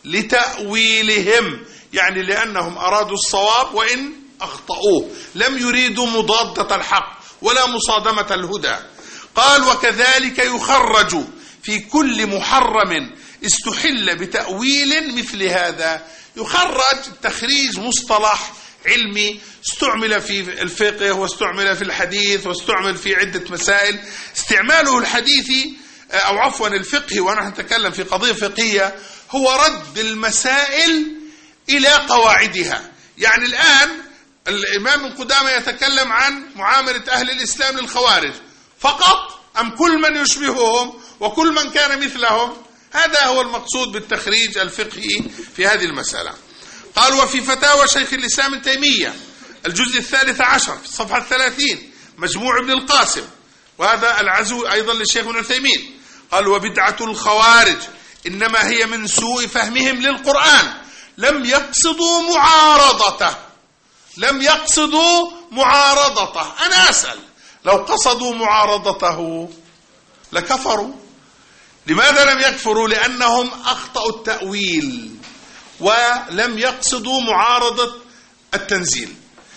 لتأويلهم، يعني لأنهم أرادوا الصواب وإن أخطأوه، لم يريدوا مضادة الحق ولا مصادمة الهدى. قال وكذلك يخرج في كل محرم استحل بتأويل مثل هذا. يخرج تخريج مصطلح علمي استعمل في الفقه واستعمل في الحديث واستعمل في عدة مسائل. استعماله الحديثي أو عفوا الفقهي، ونحن نتكلم في قضية فقهية، هو رد المسائل إلى قواعدها. يعني الآن الإمام ابن قدامة يتكلم عن معاملة أهل الإسلام للخوارج فقط أم كل من يشبههم وكل من كان مثلهم؟ هذا هو المقصود بالتخريج الفقهي في هذه المسألة. قال وفي فتاوى شيخ الإسلام ابن تيمية الجزء الثالث عشر في الصفحة الثلاثين مجموع ابن القاسم، وهذا العزو أيضا للشيخ ابن عثيمين، قال وبدعة الخوارج إنما هي من سوء فهمهم للقرآن، لم يقصدوا معارضته لم يقصدوا معارضته أنا أسأل لو قصدوا معارضته لكفروا. لماذا لم يكفروا؟ لأنهم أخطأوا التأويل ولم يقصدوا معارضة التنزيل.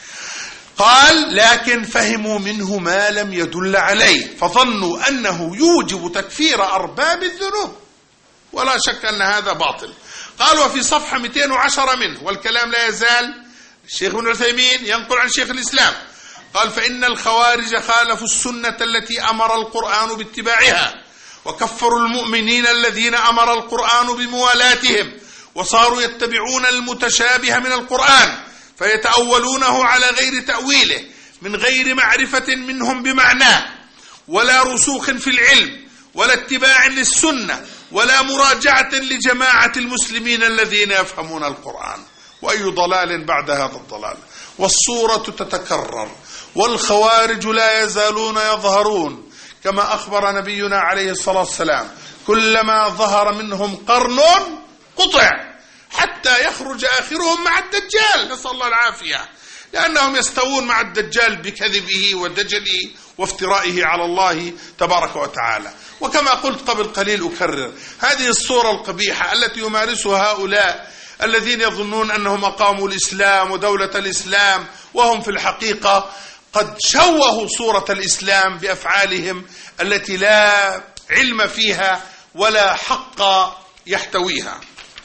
قال لكن فهموا منه ما لم يدل عليه فظنوا أنه يوجب تكفير أرباب الذنوب، ولا شك أن هذا باطل. قال وفي صفحة مئتين وعشرة منه، والكلام لا يزال الشيخ ابن عثيمين ينقل عن شيخ الإسلام، قال فإن الخوارج خالفوا السنة التي أمر القرآن باتباعها وكفروا المؤمنين الذين أمر القرآن بموالاتهم وصاروا يتبعون المتشابه من القرآن فيتأولونه على غير تأويله من غير معرفة منهم بمعناه ولا رسوخ في العلم ولا اتباع للسنة ولا مراجعة لجماعة المسلمين الذين يفهمون القرآن. وأي ضلال بعد هذا الضلال. والصورة تتكرر والخوارج لا يزالون يظهرون كما أخبر نبينا عليه الصلاة والسلام كلما ظهر منهم قرن قطع حتى يخرج آخرهم مع الدجال، نسأل الله العافية، لأنهم يستوون مع الدجال بكذبه ودجله وافترائه على الله تبارك وتعالى. وكما قلت قبل قليل أكرر، هذه الصورة القبيحة التي يمارسها هؤلاء الذين يظنون أنهم أقاموا الإسلام ودولة الإسلام وهم في الحقيقة قد شوهوا صورة الإسلام بأفعالهم التي لا علم فيها ولا حق يحتويها.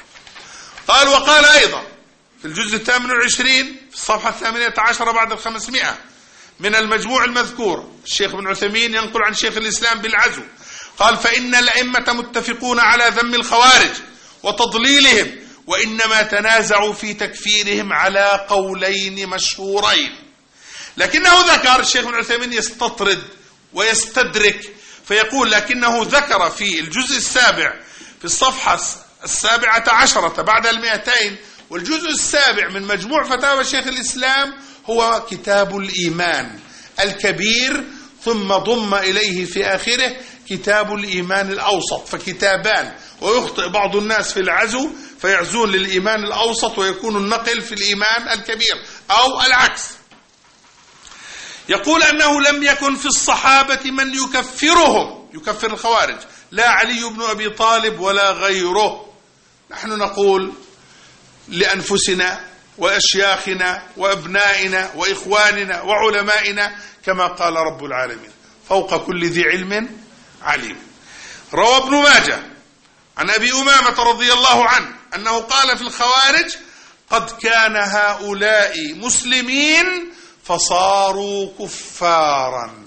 قال وقال أيضا في الجزء الثامن والعشرين في الصفحة الثامنة عشرة بعد الخمسمائة من المجموع المذكور، الشيخ ابن عثيمين ينقل عن شيخ الإسلام بالعزو، قال فإن الأئمة متفقون على ذم الخوارج وتضليلهم وإنما تنازعوا في تكفيرهم على قولين مشهورين. لكنه ذكر الشيخ ابن عثيمين يستطرد ويستدرك فيقول لكنه ذكر في الجزء السابع في الصفحة السابعة عشرة بعد المئتين، والجزء السابع من مجموع فتاوى شيخ الإسلام هو كتاب الإيمان الكبير، ثم ضم إليه في آخره كتاب الإيمان الأوسط، فكتابان، ويخطئ بعض الناس في العزو فيعزون للإيمان الأوسط ويكون النقل في الإيمان الكبير أو العكس. يقول أنه لم يكن في الصحابة من يكفرهم يكفر الخوارج، لا علي بن أبي طالب ولا غيره. نحن نقول لأنفسنا وأشياخنا وأبنائنا وإخواننا وعلمائنا كما قال رب العالمين فوق كل ذي علم عليم. روى ابن ماجه عن أبي أمامة رضي الله عنه أنه قال في الخوارج قد كان هؤلاء مسلمين فصاروا كفارا.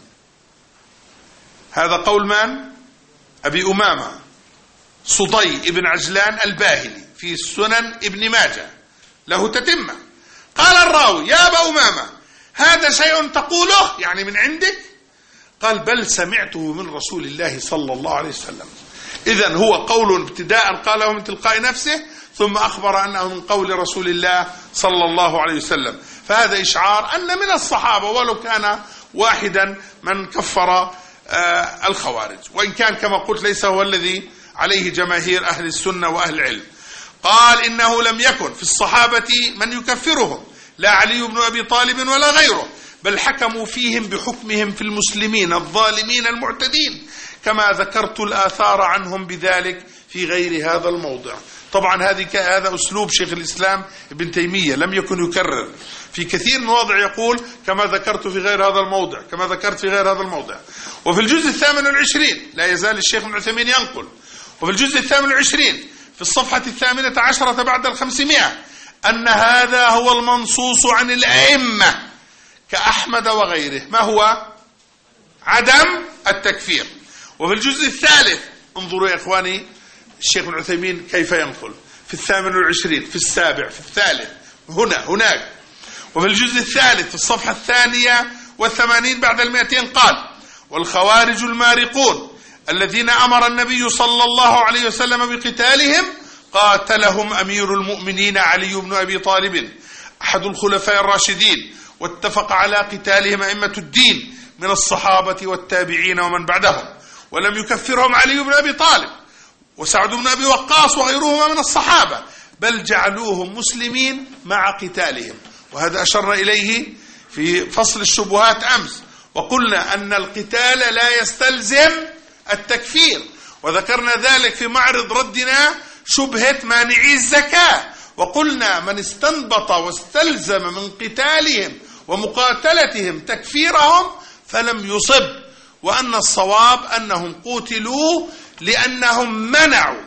هذا قول من؟ أبي أمامة صدي ابن عجلان الباهلي في السنن ابن ماجه، له تتمة. قال الراوي: يا أبا أمامة، هذا شيء تقوله يعني من عندك؟ قال: بل سمعته من رسول الله صلى الله عليه وسلم. إذن هو قول ابتداء قاله من تلقاء نفسه، ثم أخبر أنه من قول رسول الله صلى الله عليه وسلم. فهذا إشعار أن من الصحابة ولو كان واحدا من كفر آه الخوارج، وإن كان كما قلت ليس هو الذي عليه جماهير أهل السنة وأهل العلم. قال: إنه لم يكن في الصحابة من يكفرهم، لا علي بن أبي طالب ولا غيره، بل حكموا فيهم بحكمهم في المسلمين الظالمين المعتدين، كما ذكرت الآثار عنهم بذلك في غير هذا الموضع. طبعا هذه هذا أسلوب شيخ الإسلام ابن تيمية، لم يكن يكرر في كثير من مواضع، يقول كما ذكرت في غير هذا الموضع، كما ذكرت في غير هذا الموضع. وفي الجزء الثامن والعشرين لا يزال الشيخ ابن عثيمين ينقل، وفي الجزء الثامن والعشرين في الصفحة الثامنة عشرة بعد الخمسمائة أن هذا هو المنصوص عن الأئمة كأحمد وغيره، ما هو؟ عدم التكفير. وفي الجزء الثالث انظروا يا إخواني الشيخ ابن عثيمين كيف ينقل في الثامن والعشرين، في السابع، في الثالث، هنا هناك. وفي الجزء الثالث في الصفحة الثانية والثمانين بعد المئتين قال: والخوارج المارقون الذين أمر النبي صلى الله عليه وسلم بقتالهم قاتلهم أمير المؤمنين علي بن أبي طالب أحد الخلفاء الراشدين، واتفق على قتالهم أئمة الدين من الصحابة والتابعين ومن بعدهم، ولم يكفرهم علي بن أبي طالب وسعد بن أبي وقاص وغيرهما من الصحابة، بل جعلوهم مسلمين مع قتالهم. وهذا أشرنا إليه في فصل الشبهات أمس، وقلنا أن القتال لا يستلزم التكفير، وذكرنا ذلك في معرض ردنا شبهة مانعي الزكاة، وقلنا من استنبط واستلزم من قتالهم ومقاتلتهم تكفيرهم فلم يصب، وأن الصواب أنهم قتلوا لأنهم منعوا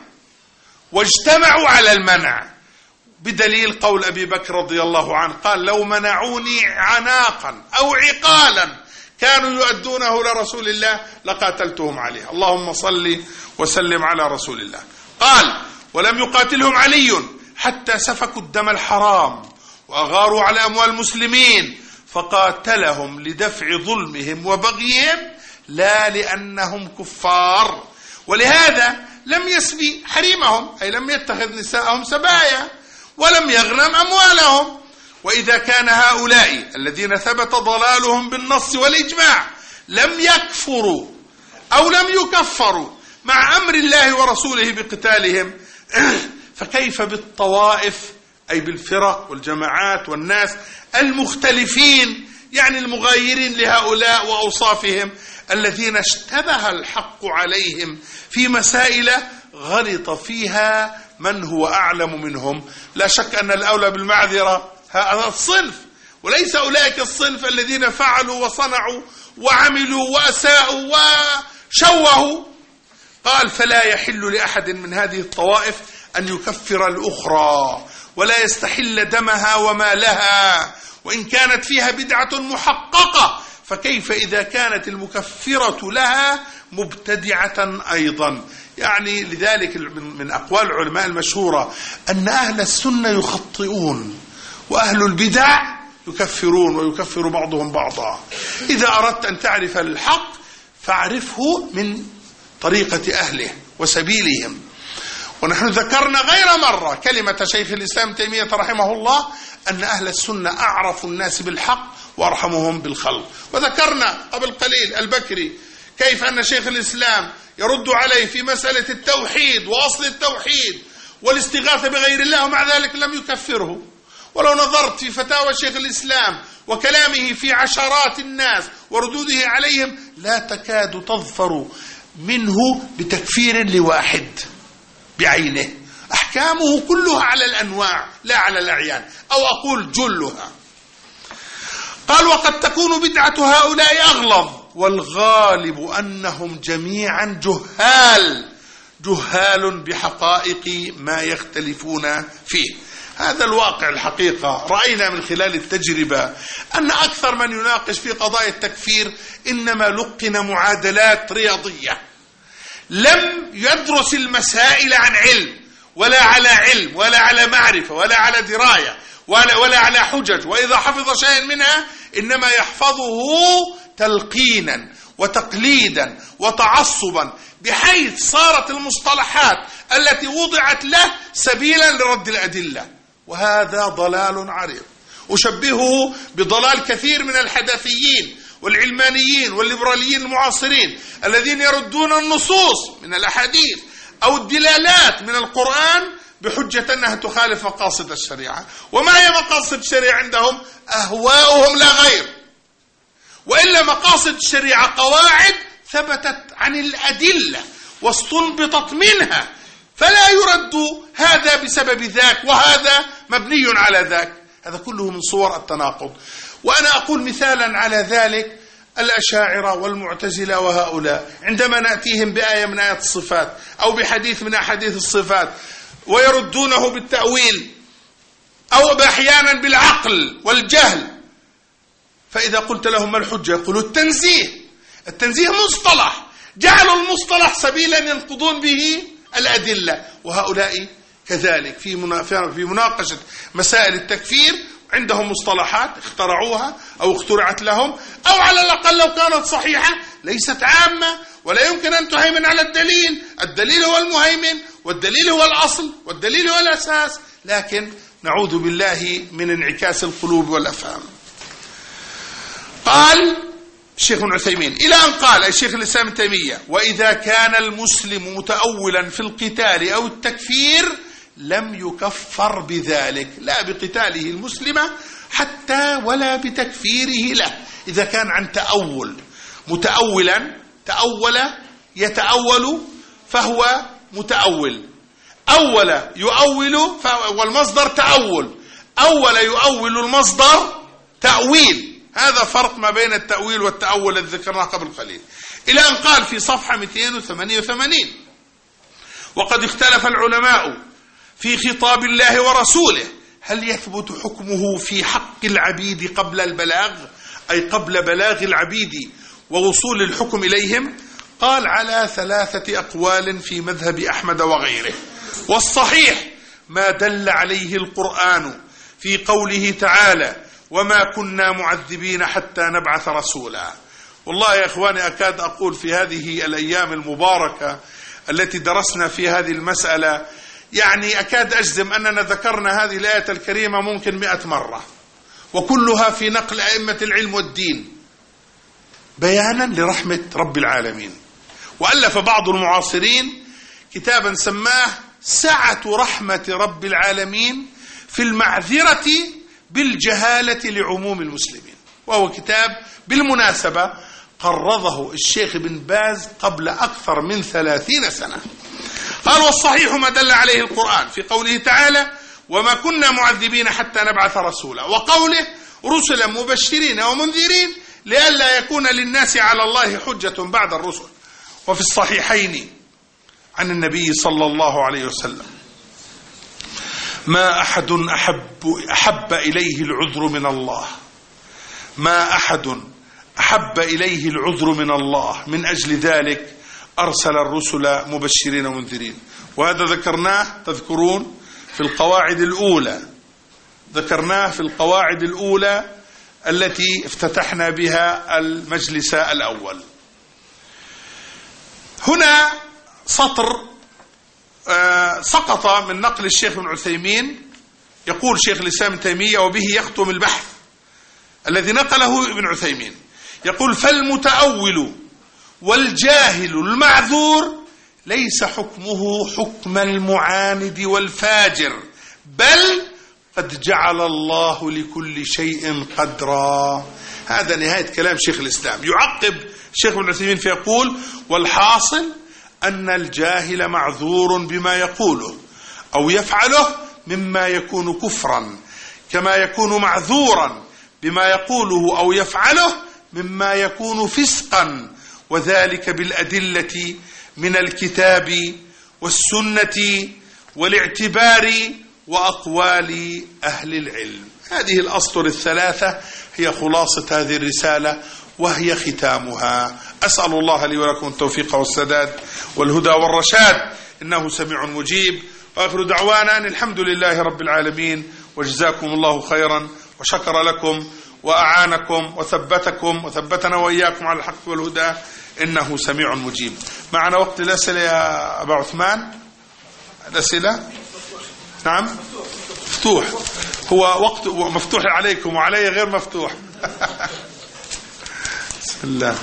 واجتمعوا على المنع، بدليل قول أبي بكر رضي الله عنه قال: لو منعوني عناقا أو عقالا كانوا يؤدونه لرسول الله لقاتلتهم عليه. اللهم صل وسلم على رسول الله. قال: ولم يقاتلهم علي حتى سفكوا الدم الحرام وأغاروا على أموال المسلمين، فقاتلهم لدفع ظلمهم وبغيهم لا لأنهم كفار، ولهذا لم يسبي حريمهم، أي لم يتخذ نساءهم سبايا، ولم يغنم أموالهم. وإذا كان هؤلاء الذين ثبت ضلالهم بالنص والإجماع لم يكفروا أو لم يكفروا مع أمر الله ورسوله بقتالهم، فكيف بالطوائف أي بالفرق والجماعات والناس المختلفين، يعني المغايرين لهؤلاء وأوصافهم، الذين اشتبه الحق عليهم في مسائل غلط فيها من هو أعلم منهم. لا شك أن الأولى بالمعذرة هذا الصنف، وليس أولئك الصنف الذين فعلوا وصنعوا وعملوا وأساءوا وشوهوا. قال: فلا يحل لأحد من هذه الطوائف أن يكفر الأخرى ولا يستحل دمها ومالها، وإن كانت فيها بدعة محققة، فكيف إذا كانت المكفرة لها مبتدعة أيضا؟ يعني لذلك من أقوال العلماء المشهورة أن أهل السنة يخطئون وأهل البدع يكفرون ويكفر بعضهم بعضا. إذا أردت أن تعرف الحق فاعرفه من طريقة أهله وسبيلهم. ونحن ذكرنا غير مرة كلمة شيخ الإسلام تيمية رحمه الله أن أهل السنة أعرف الناس بالحق وأرحمهم بالخلق. وذكرنا قبل قليل البكري كيف أن شيخ الإسلام يرد عليه في مسألة التوحيد وأصل التوحيد والاستغاثة بغير الله، ومع ذلك لم يكفره. ولو نظرت في فتاوى شيخ الإسلام وكلامه في عشرات الناس وردوده عليهم لا تكاد تظفر منه بتكفير لواحد بعينه، أحكامه كلها على الأنواع لا على الأعيان، أو أقول جلها. قال: وقد تكون بدعة هؤلاء أغلظ، والغالب أنهم جميعا جهال جهال بحقائق ما يختلفون فيه. هذا الواقع الحقيقة. رأينا من خلال التجربة أن أكثر من يناقش في قضايا التكفير إنما لقن معادلات رياضية، لم يدرس المسائل عن علم ولا على علم ولا على معرفة ولا على دراية ولا, ولا على حجج، وإذا حفظ شيئا منها إنما يحفظه تلقينا وتقليدا وتعصبا، بحيث صارت المصطلحات التي وضعت له سبيلا لرد الأدلة، وهذا ضلال عريض. أشبهه بضلال كثير من الحداثيين والعلمانيين والليبراليين المعاصرين الذين يردون النصوص من الأحاديث أو الدلالات من القرآن بحجة أنها تخالف مقاصد الشريعة. وما هي مقاصد الشريعة عندهم؟ أهواؤهم لا غير، وإلا مقاصد الشريعة قواعد ثبتت عن الأدلة واستنبطت منها، فلا يرد هذا بسبب ذاك وهذا مبني على ذاك. هذا كله من صور التناقض. وأنا أقول مثالا على ذلك الأشاعرة والمعتزلة وهؤلاء، عندما نأتيهم بآية من آيات الصفات أو بحديث من أحاديث الصفات ويردونه بالتأويل أو أحيانا بالعقل والجهل، فإذا قلت لهم ما الحجة يقولوا التنزيه. التنزيه مصطلح، جعلوا المصطلح سبيلا ينقضون به الأدلة. وهؤلاء كذلك في في مناقشة مسائل التكفير عندهم مصطلحات اخترعوها أو اخترعت لهم، أو على الأقل لو كانت صحيحة ليست عامة ولا يمكن أن تهيمن على الدليل. الدليل هو المهيمن والدليل هو الأصل والدليل هو الأساس، لكن نعوذ بالله من انعكاس القلوب والأفهام. قال الشيخ ابن عثيمين إلى أن قال الشيخ الإسلام ابن تيمية: وإذا كان المسلم متأولا في القتال أو التكفير لم يكفر بذلك، لا بقتاله المسلم حتى ولا بتكفيره له. إذا كان عن تأول، متأولا تأول يتأول فهو متأول، أول يؤول والمصدر تأول، أول يؤول المصدر تأويل. هذا فرق ما بين التأويل والتأول الذي ذكرناه قبل قليل. إلى أن قال في صفحة مئتين وثمانية وثمانين: وقد اختلف العلماء في خطاب الله ورسوله هل يثبت حكمه في حق العبيد قبل البلاغ، أي قبل بلاغ العبيد ووصول الحكم إليهم. قال على ثلاثة أقوال في مذهب أحمد وغيره، والصحيح ما دل عليه القرآن في قوله تعالى: وما كنا معذبين حتى نبعث رسولا. والله يا إخواني أكاد أقول في هذه الأيام المباركة التي درسنا في هذه المسألة، يعني أكاد أجزم أننا ذكرنا هذه الآية الكريمة ممكن مئة مرة، وكلها في نقل أئمة العلم والدين بيانا لرحمة رب العالمين. وألف بعض المعاصرين كتابا سماه سعة رحمة رب العالمين في المعذرة بالجهالة لعموم المسلمين، وهو كتاب بالمناسبة قرضه الشيخ بن باز قبل أكثر من ثلاثين سنة. قال: والصحيح ما دل عليه القرآن في قوله تعالى: وما كنا معذبين حتى نبعث رسولا، وقوله: رسلا مبشرين ومنذرين لئلا يكون للناس على الله حجة بعد الرسل. وفي الصحيحين عن النبي صلى الله عليه وسلم: ما أحد أحب, أحب إليه العذر من الله ما أحد أحب إليه العذر من الله من أجل ذلك أرسل الرسل مبشرين ومنذرين. وهذا ذكرناه تذكرون في القواعد الأولى، ذكرناه في القواعد الأولى التي افتتحنا بها المجلس الأول. هنا سطر آه سقط من نقل الشيخ ابن عثيمين. يقول شيخ الإسلام ابن تيمية وبه يختم البحث الذي نقله ابن عثيمين، يقول: فالمتأول والجاهل المعذور ليس حكمه حكم المعاند والفاجر، بل قد جعل الله لكل شيء قدرا. هذا نهاية كلام شيخ الإسلام. يعقب الشيخ ابن عثيمين فيقول: والحاصل أن الجاهل معذور بما يقوله أو يفعله مما يكون كفرا، كما يكون معذورا بما يقوله أو يفعله مما يكون فسقا، وذلك بالأدلة من الكتاب والسنة والاعتبار وأقوال أهل العلم. هذه الأسطر الثلاثة هي خلاصة هذه الرسالة وهي ختامها. أسأل الله لي ولكم التوفيق والسداد والهدى والرشاد، إنه سميع مجيب. وآخر دعوانا أن الحمد لله رب العالمين، وجزاكم الله خيرا وشكر لكم وأعانكم وثبتكم وثبتنا وإياكم على الحق والهدى، إنه سميع مجيب. معنا وقت الأسئلة يا أبا عثمان؟ الأسئلة نعم مفتوح، هو وقت مفتوح عليكم وعلي غير مفتوح. بسم الله.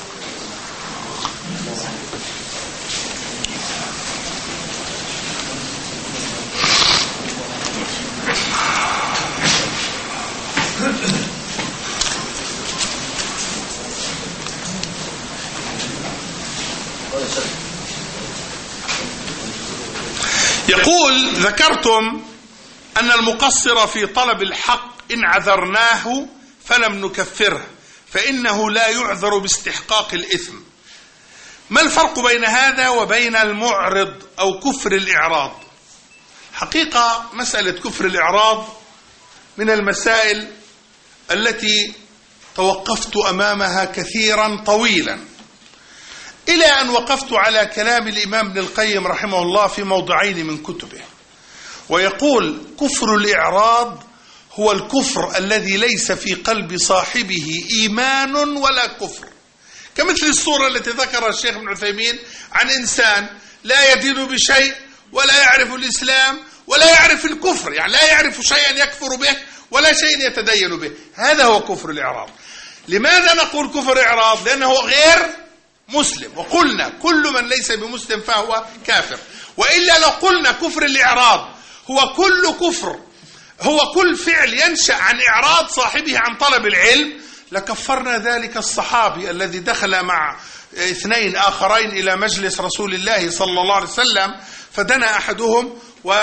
يقول: ذكرتم أن المقصر في طلب الحق إن عذرناه فلم نكفره فإنه لا يعذر باستحقاق الإثم. ما الفرق بين هذا وبين المعرض أو كفر الإعراض؟ حقيقة مسألة كفر الإعراض من المسائل التي توقفت أمامها كثيرا طويلا، إلى أن وقفت على كلام الإمام ابن القيم رحمه الله في موضعين من كتبه، ويقول: كفر الإعراض هو الكفر الذي ليس في قلب صاحبه إيمان ولا كفر، كمثل الصورة التي ذكرها الشيخ ابن عثيمين عن إنسان لا يدين بشيء ولا يعرف الإسلام ولا يعرف الكفر، يعني لا يعرف شيئا يكفر به ولا شيء يتدين به. هذا هو كفر الإعراض. لماذا نقول كفر إعراض؟ لأنه غير مسلم، وقلنا كل من ليس بمسلم فهو كافر. وإلا لو قلنا كفر الإعراض هو كل كفر، هو كل فعل ينشأ عن إعراض صاحبه عن طلب العلم، لكفرنا ذلك الصحابي الذي دخل مع اثنين آخرين إلى مجلس رسول الله صلى الله عليه وسلم، فدنا أحدهم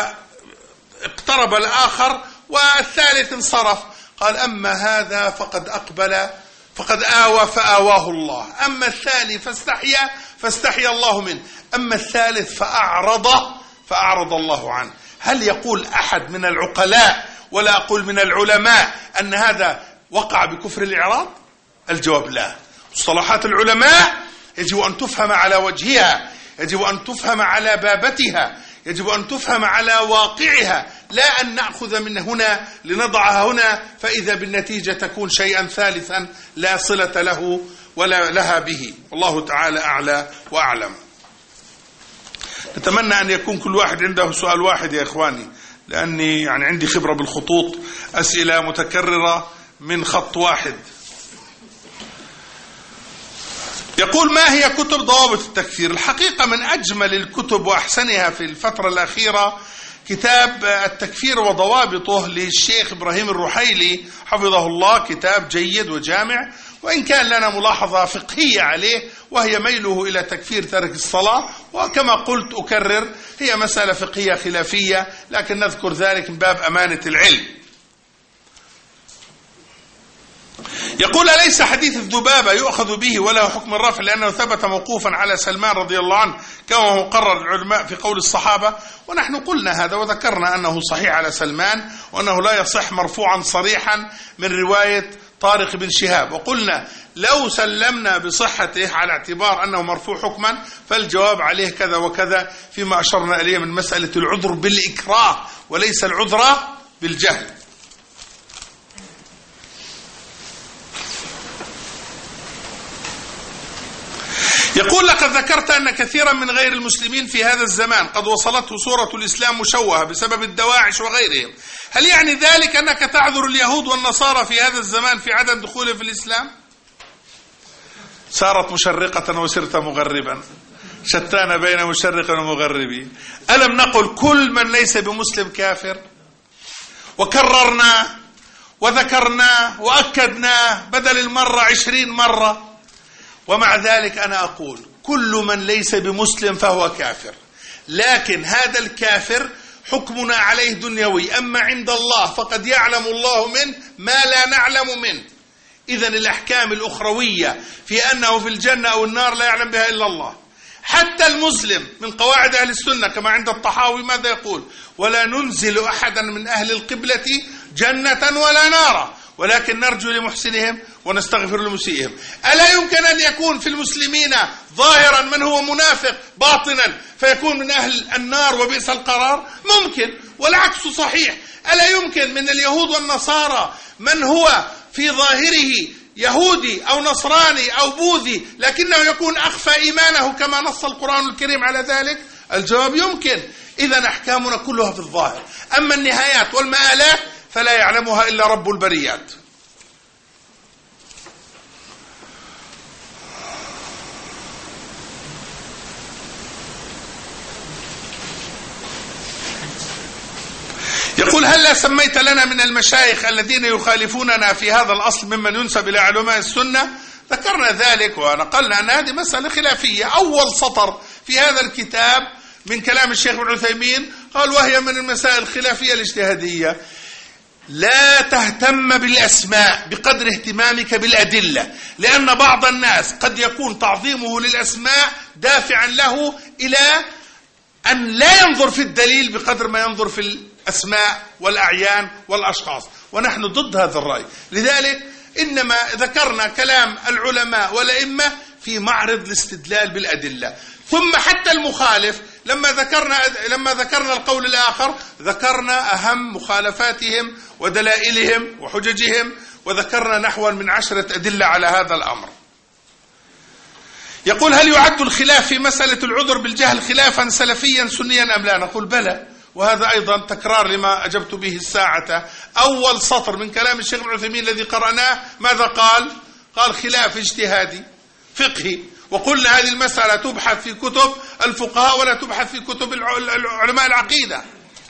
واقترب الآخر والثالث انصرف، قال: أما هذا فقد أقبل فقد آوى فآواه الله، أما الثاني فاستحيا فاستحيا الله منه، أما الثالث فأعرض فأعرض الله عنه. هل يقول أحد من العقلاء ولا أقول من العلماء أن هذا وقع بكفر الإعراض؟ الجواب لا. مصطلحات العلماء يجب أن تفهم على وجهها، يجب أن تفهم على بابتها، يجب أن تفهم على واقعها، لا أن نأخذ من هنا لنضعها هنا فإذا بالنتيجة تكون شيئا ثالثا لا صلة له ولا لها به. والله تعالى أعلى وأعلم. نتمنى أن يكون كل واحد عنده سؤال واحد يا إخواني، لأني يعني عندي خبرة بالخطوط، أسئلة متكررة من خط واحد. يقول: ما هي كتب ضوابط التكفير؟ الحقيقة من أجمل الكتب وأحسنها في الفترة الأخيرة كتاب التكفير وضوابطه للشيخ إبراهيم الرحيلي حفظه الله، كتاب جيد وجامع، وإن كان لنا ملاحظة فقهية عليه وهي ميله إلى تكفير ترك الصلاة، وكما قلت أكرر هي مسألة فقهية خلافية، لكن نذكر ذلك من باب أمانة العلم. يقول: أليس حديث الذبابة يؤخذ به وله حكم الرفع لأنه ثبت موقوفا على سلمان رضي الله عنه كما هو مقرر العلماء في قول الصحابة؟ ونحن قلنا هذا وذكرنا أنه صحيح على سلمان، وأنه لا يصح مرفوعا صريحا من رواية طارق بن شهاب، وقلنا لو سلمنا بصحته على اعتبار أنه مرفوع حكما فالجواب عليه كذا وكذا، فيما أشرنا إليه من مسألة العذر بالإكراه وليس العذر بالجهل. يقول: لقد ذكرت أن كثيرا من غير المسلمين في هذا الزمان قد وصلته صورة الإسلام مشوهة بسبب الدواعش وغيرهم، هل يعني ذلك أنك تعذر اليهود والنصارى في هذا الزمان في عدم دخوله في الإسلام؟ صارت مشرقة وصرت مغربا، شتان بين مشرق ومغربي. ألم نقل كل من ليس بمسلم كافر؟ وكررنا وذكرنا وأكدنا بدل المرة عشرين مرة. ومع ذلك أنا أقول كل من ليس بمسلم فهو كافر، لكن هذا الكافر حكمنا عليه دنيوي، أما عند الله فقد يعلم الله منه ما لا نعلم منه. إذن الأحكام الأخروية في أنه في الجنة أو النار لا يعلم بها إلا الله. حتى المسلم من قواعد أهل السنة كما عند الطحاوي ماذا يقول؟ ولا ننزل أحدا من أهل القبلة جنة ولا نارا ولكن نرجو لمحسنهم ونستغفر لمسيئهم. ألا يمكن أن يكون في المسلمين ظاهرا من هو منافق باطنا فيكون من أهل النار وبئس القرار؟ ممكن، والعكس صحيح. ألا يمكن من اليهود والنصارى من هو في ظاهره يهودي أو نصراني أو بوذي لكنه يكون أخفى إيمانه كما نص القرآن الكريم على ذلك؟ الجواب يمكن. إذن أحكامنا كلها في الظاهر، أما النهايات والمآلات فلا يعلمها إلا رب البريات. يقول هل لا سميت لنا من المشايخ الذين يخالفوننا في هذا الأصل ممن ينسب إلى علماء السنة؟ ذكرنا ذلك ونقلنا أن هذه مسألة خلافية. أول سطر في هذا الكتاب من كلام الشيخ ابن عثيمين قال وهي من المسائل الخلافية الاجتهادية. لا تهتم بالأسماء بقدر اهتمامك بالأدلة، لأن بعض الناس قد يكون تعظيمه للأسماء دافعا له إلى أن لا ينظر في الدليل بقدر ما ينظر في الأسماء والأعيان والأشخاص، ونحن ضد هذا الرأي. لذلك إنما ذكرنا كلام العلماء والأئمة في معرض الاستدلال بالأدلة. ثم حتى المخالف لما ذكرنا لما ذكرنا القول الآخر ذكرنا أهم مخالفاتهم ودلائلهم وحججهم، وذكرنا نحو من عشرة أدلة على هذا الأمر. يقول هل يعد الخلاف في مسألة العذر بالجهل خلافا سلفيا سنيا أم لا؟ نقول بلى، وهذا أيضا تكرار لما أجبت به الساعة. أول سطر من كلام الشيخ ابن عثيمين الذي قرأناه ماذا قال؟ قال خلاف اجتهادي فقهي، وقلنا هذه المسألة تبحث في كتب الفقهاء ولا تبحث في كتب علماء العقيدة.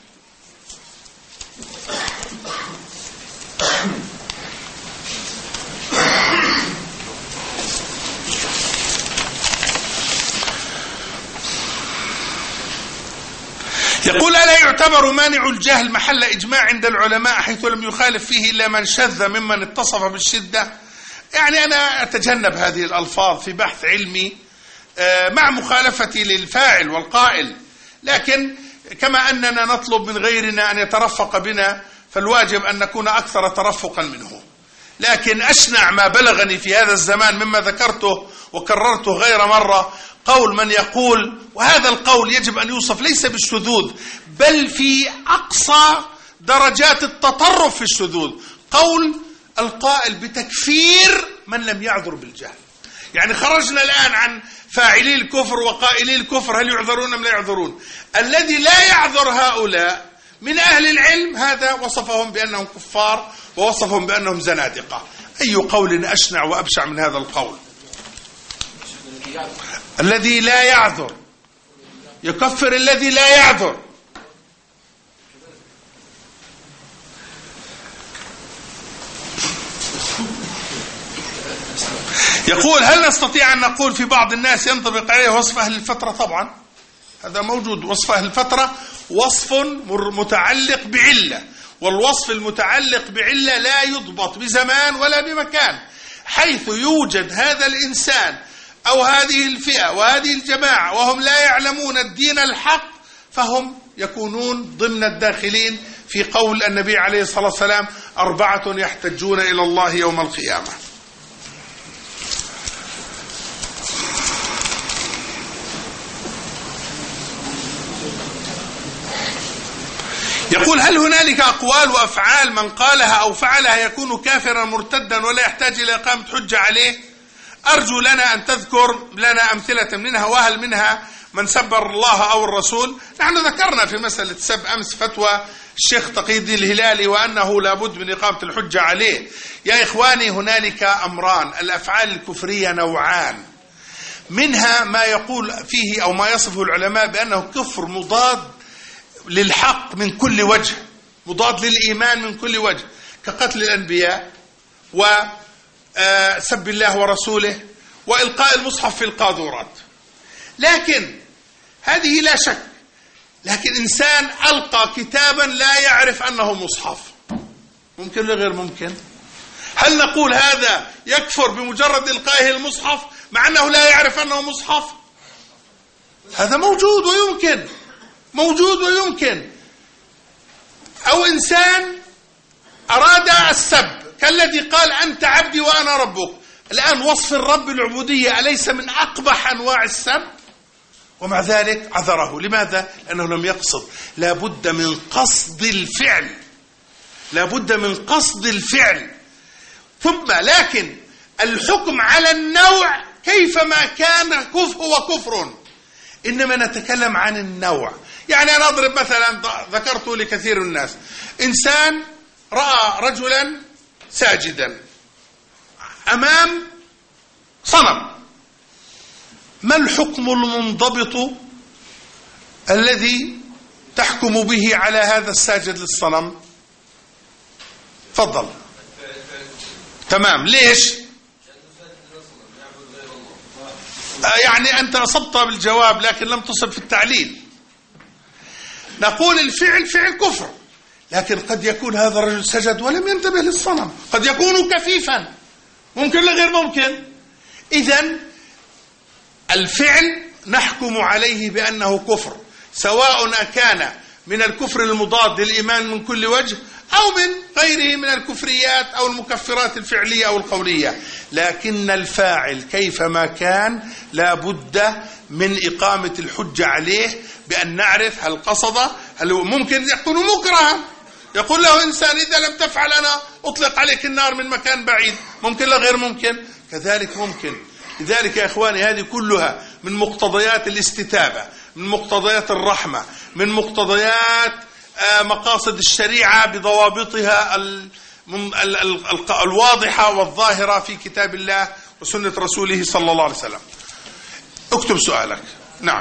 يقول ألا يعتبر مانع الجهل محل إجماع عند العلماء حيث لم يخالف فيه إلا من شذ ممن اتصف بالشدة؟ يعني أنا أتجنب هذه الألفاظ في بحث علمي مع مخالفتي للفاعل والقائل، لكن كما أننا نطلب من غيرنا أن يترفق بنا فالواجب أن نكون أكثر ترفقا منه. لكن أشنع ما بلغني في هذا الزمان مما ذكرته وكررته غير مرة قول من يقول، وهذا القول يجب أن يوصف ليس بالشذوذ بل في أقصى درجات التطرف في الشذوذ، قول القائل بتكفير من لم يعذر بالجهل. يعني خرجنا الآن عن فاعلي الكفر وقائلي الكفر هل يعذرون أم لا يعذرون. الذي لا يعذر هؤلاء من أهل العلم هذا وصفهم بأنهم كفار ووصفهم بأنهم زنادقة. أي قول أشنع وأبشع من هذا القول؟ الذي لا يعذر يكفر الذي لا يعذر. يقول هل نستطيع أن نقول في بعض الناس ينطبق عليه وصف أهل الفترة؟ طبعا هذا موجود. وصف أهل الفترة وصف متعلق بعلة، والوصف المتعلق بعلة لا يضبط بزمان ولا بمكان. حيث يوجد هذا الإنسان أو هذه الفئة وهذه الجماعة وهم لا يعلمون الدين الحق فهم يكونون ضمن الداخلين في قول النبي عليه الصلاة والسلام أربعة يحتجون إلى الله يوم القيامة. يقول هل هنالك أقوال وأفعال من قالها أو فعلها يكون كافرا مرتدا ولا يحتاج إلى إقامة حجة عليه؟ أرجو لنا أن تذكر لنا أمثلة منها، وهل منها من سب الله أو الرسول؟ نحن ذكرنا في مسألة سب أمس فتوى الشيخ تقي الدين الهلالي وأنه لابد من إقامة الحجة عليه. يا إخواني هنالك أمران، الأفعال الكفرية نوعان، منها ما يقول فيه أو ما يصفه العلماء بأنه كفر مضاد للحق من كل وجه، مضاد للإيمان من كل وجه، كقتل الأنبياء وسب الله ورسوله وإلقاء المصحف في القاذورات. لكن هذه لا شك، لكن إنسان ألقى كتابا لا يعرف أنه مصحف، ممكن ولا غير ممكن؟ هل نقول هذا يكفر بمجرد إلقائه المصحف مع أنه لا يعرف أنه مصحف؟ هذا موجود ويمكن، موجود ويمكن. أو إنسان أراد السب كالذي قال أنت عبدي وأنا ربك. الآن وصف الرب العبودية أليس من أقبح أنواع السب؟ ومع ذلك عذره. لماذا؟ لأنه لم يقصد. لا بد من قصد الفعل، لا بد من قصد الفعل. ثم لكن الحكم على النوع كيفما كان كفر هو كفر، إنما نتكلم عن النوع. يعني أنا أضرب مثلا، ذكرت لكثير من الناس، إنسان رأى رجلا ساجدا أمام صنم، ما الحكم المنضبط الذي تحكم به على هذا الساجد للصنم؟ تفضل. تمام. ليش؟ يعني أنت أصبت بالجواب لكن لم تصب في التعليل. نقول الفعل فعل كفر، لكن قد يكون هذا الرجل سجد ولم ينتبه للصنم، قد يكون كفيفا، ممكن لا غير ممكن. إذن الفعل نحكم عليه بأنه كفر، سواء كان من الكفر المضاد للإيمان من كل وجه أو من غيره من الكفريات أو المكفرات الفعلية أو القولية. لكن الفاعل كيفما كان لا بد من إقامة الحجة عليه بأن نعرف هل قصد، هل ممكن يكون مكرها، يقول له إنسان إذا لم تفعل أنا أطلق عليك النار من مكان بعيد، ممكن لا غير ممكن، كذلك ممكن. لذلك يا إخواني هذه كلها من مقتضيات الاستتابة، من مقتضيات الرحمة، من مقتضيات مقاصد الشريعة بضوابطها الواضحة والظاهرة في كتاب الله وسنة رسوله صلى الله عليه وسلم. اكتب سؤالك. نعم.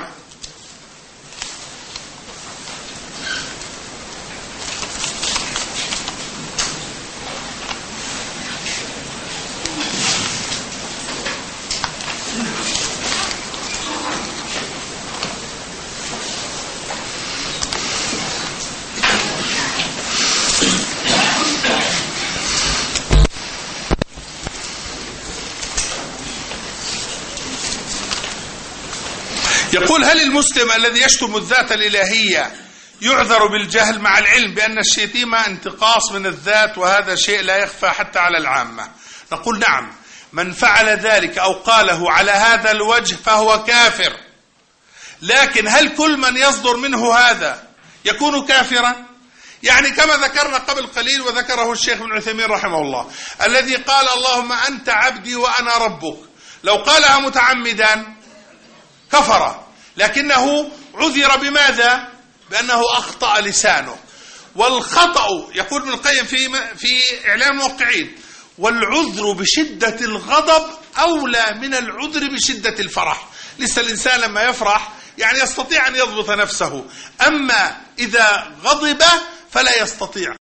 يقول هل المسلم الذي يشتم الذات الإلهية يعذر بالجهل مع العلم بأن الشتيمة انتقاص من الذات وهذا شيء لا يخفى حتى على العامة؟ نقول نعم، من فعل ذلك أو قاله على هذا الوجه فهو كافر، لكن هل كل من يصدر منه هذا يكون كافرا؟ يعني كما ذكرنا قبل قليل وذكره الشيخ ابن عثيمين رحمه الله الذي قال اللهم أنت عبدي وأنا ربك، لو قالها متعمدا كفر، لكنه عذر بماذا؟ بأنه أخطأ لسانه. والخطأ يقول ابن القيم في في إعلام الموقعين والعذر بشدة الغضب أولى من العذر بشدة الفرح. لسه الإنسان لما يفرح يعني يستطيع أن يضبط نفسه، أما إذا غضب فلا يستطيع.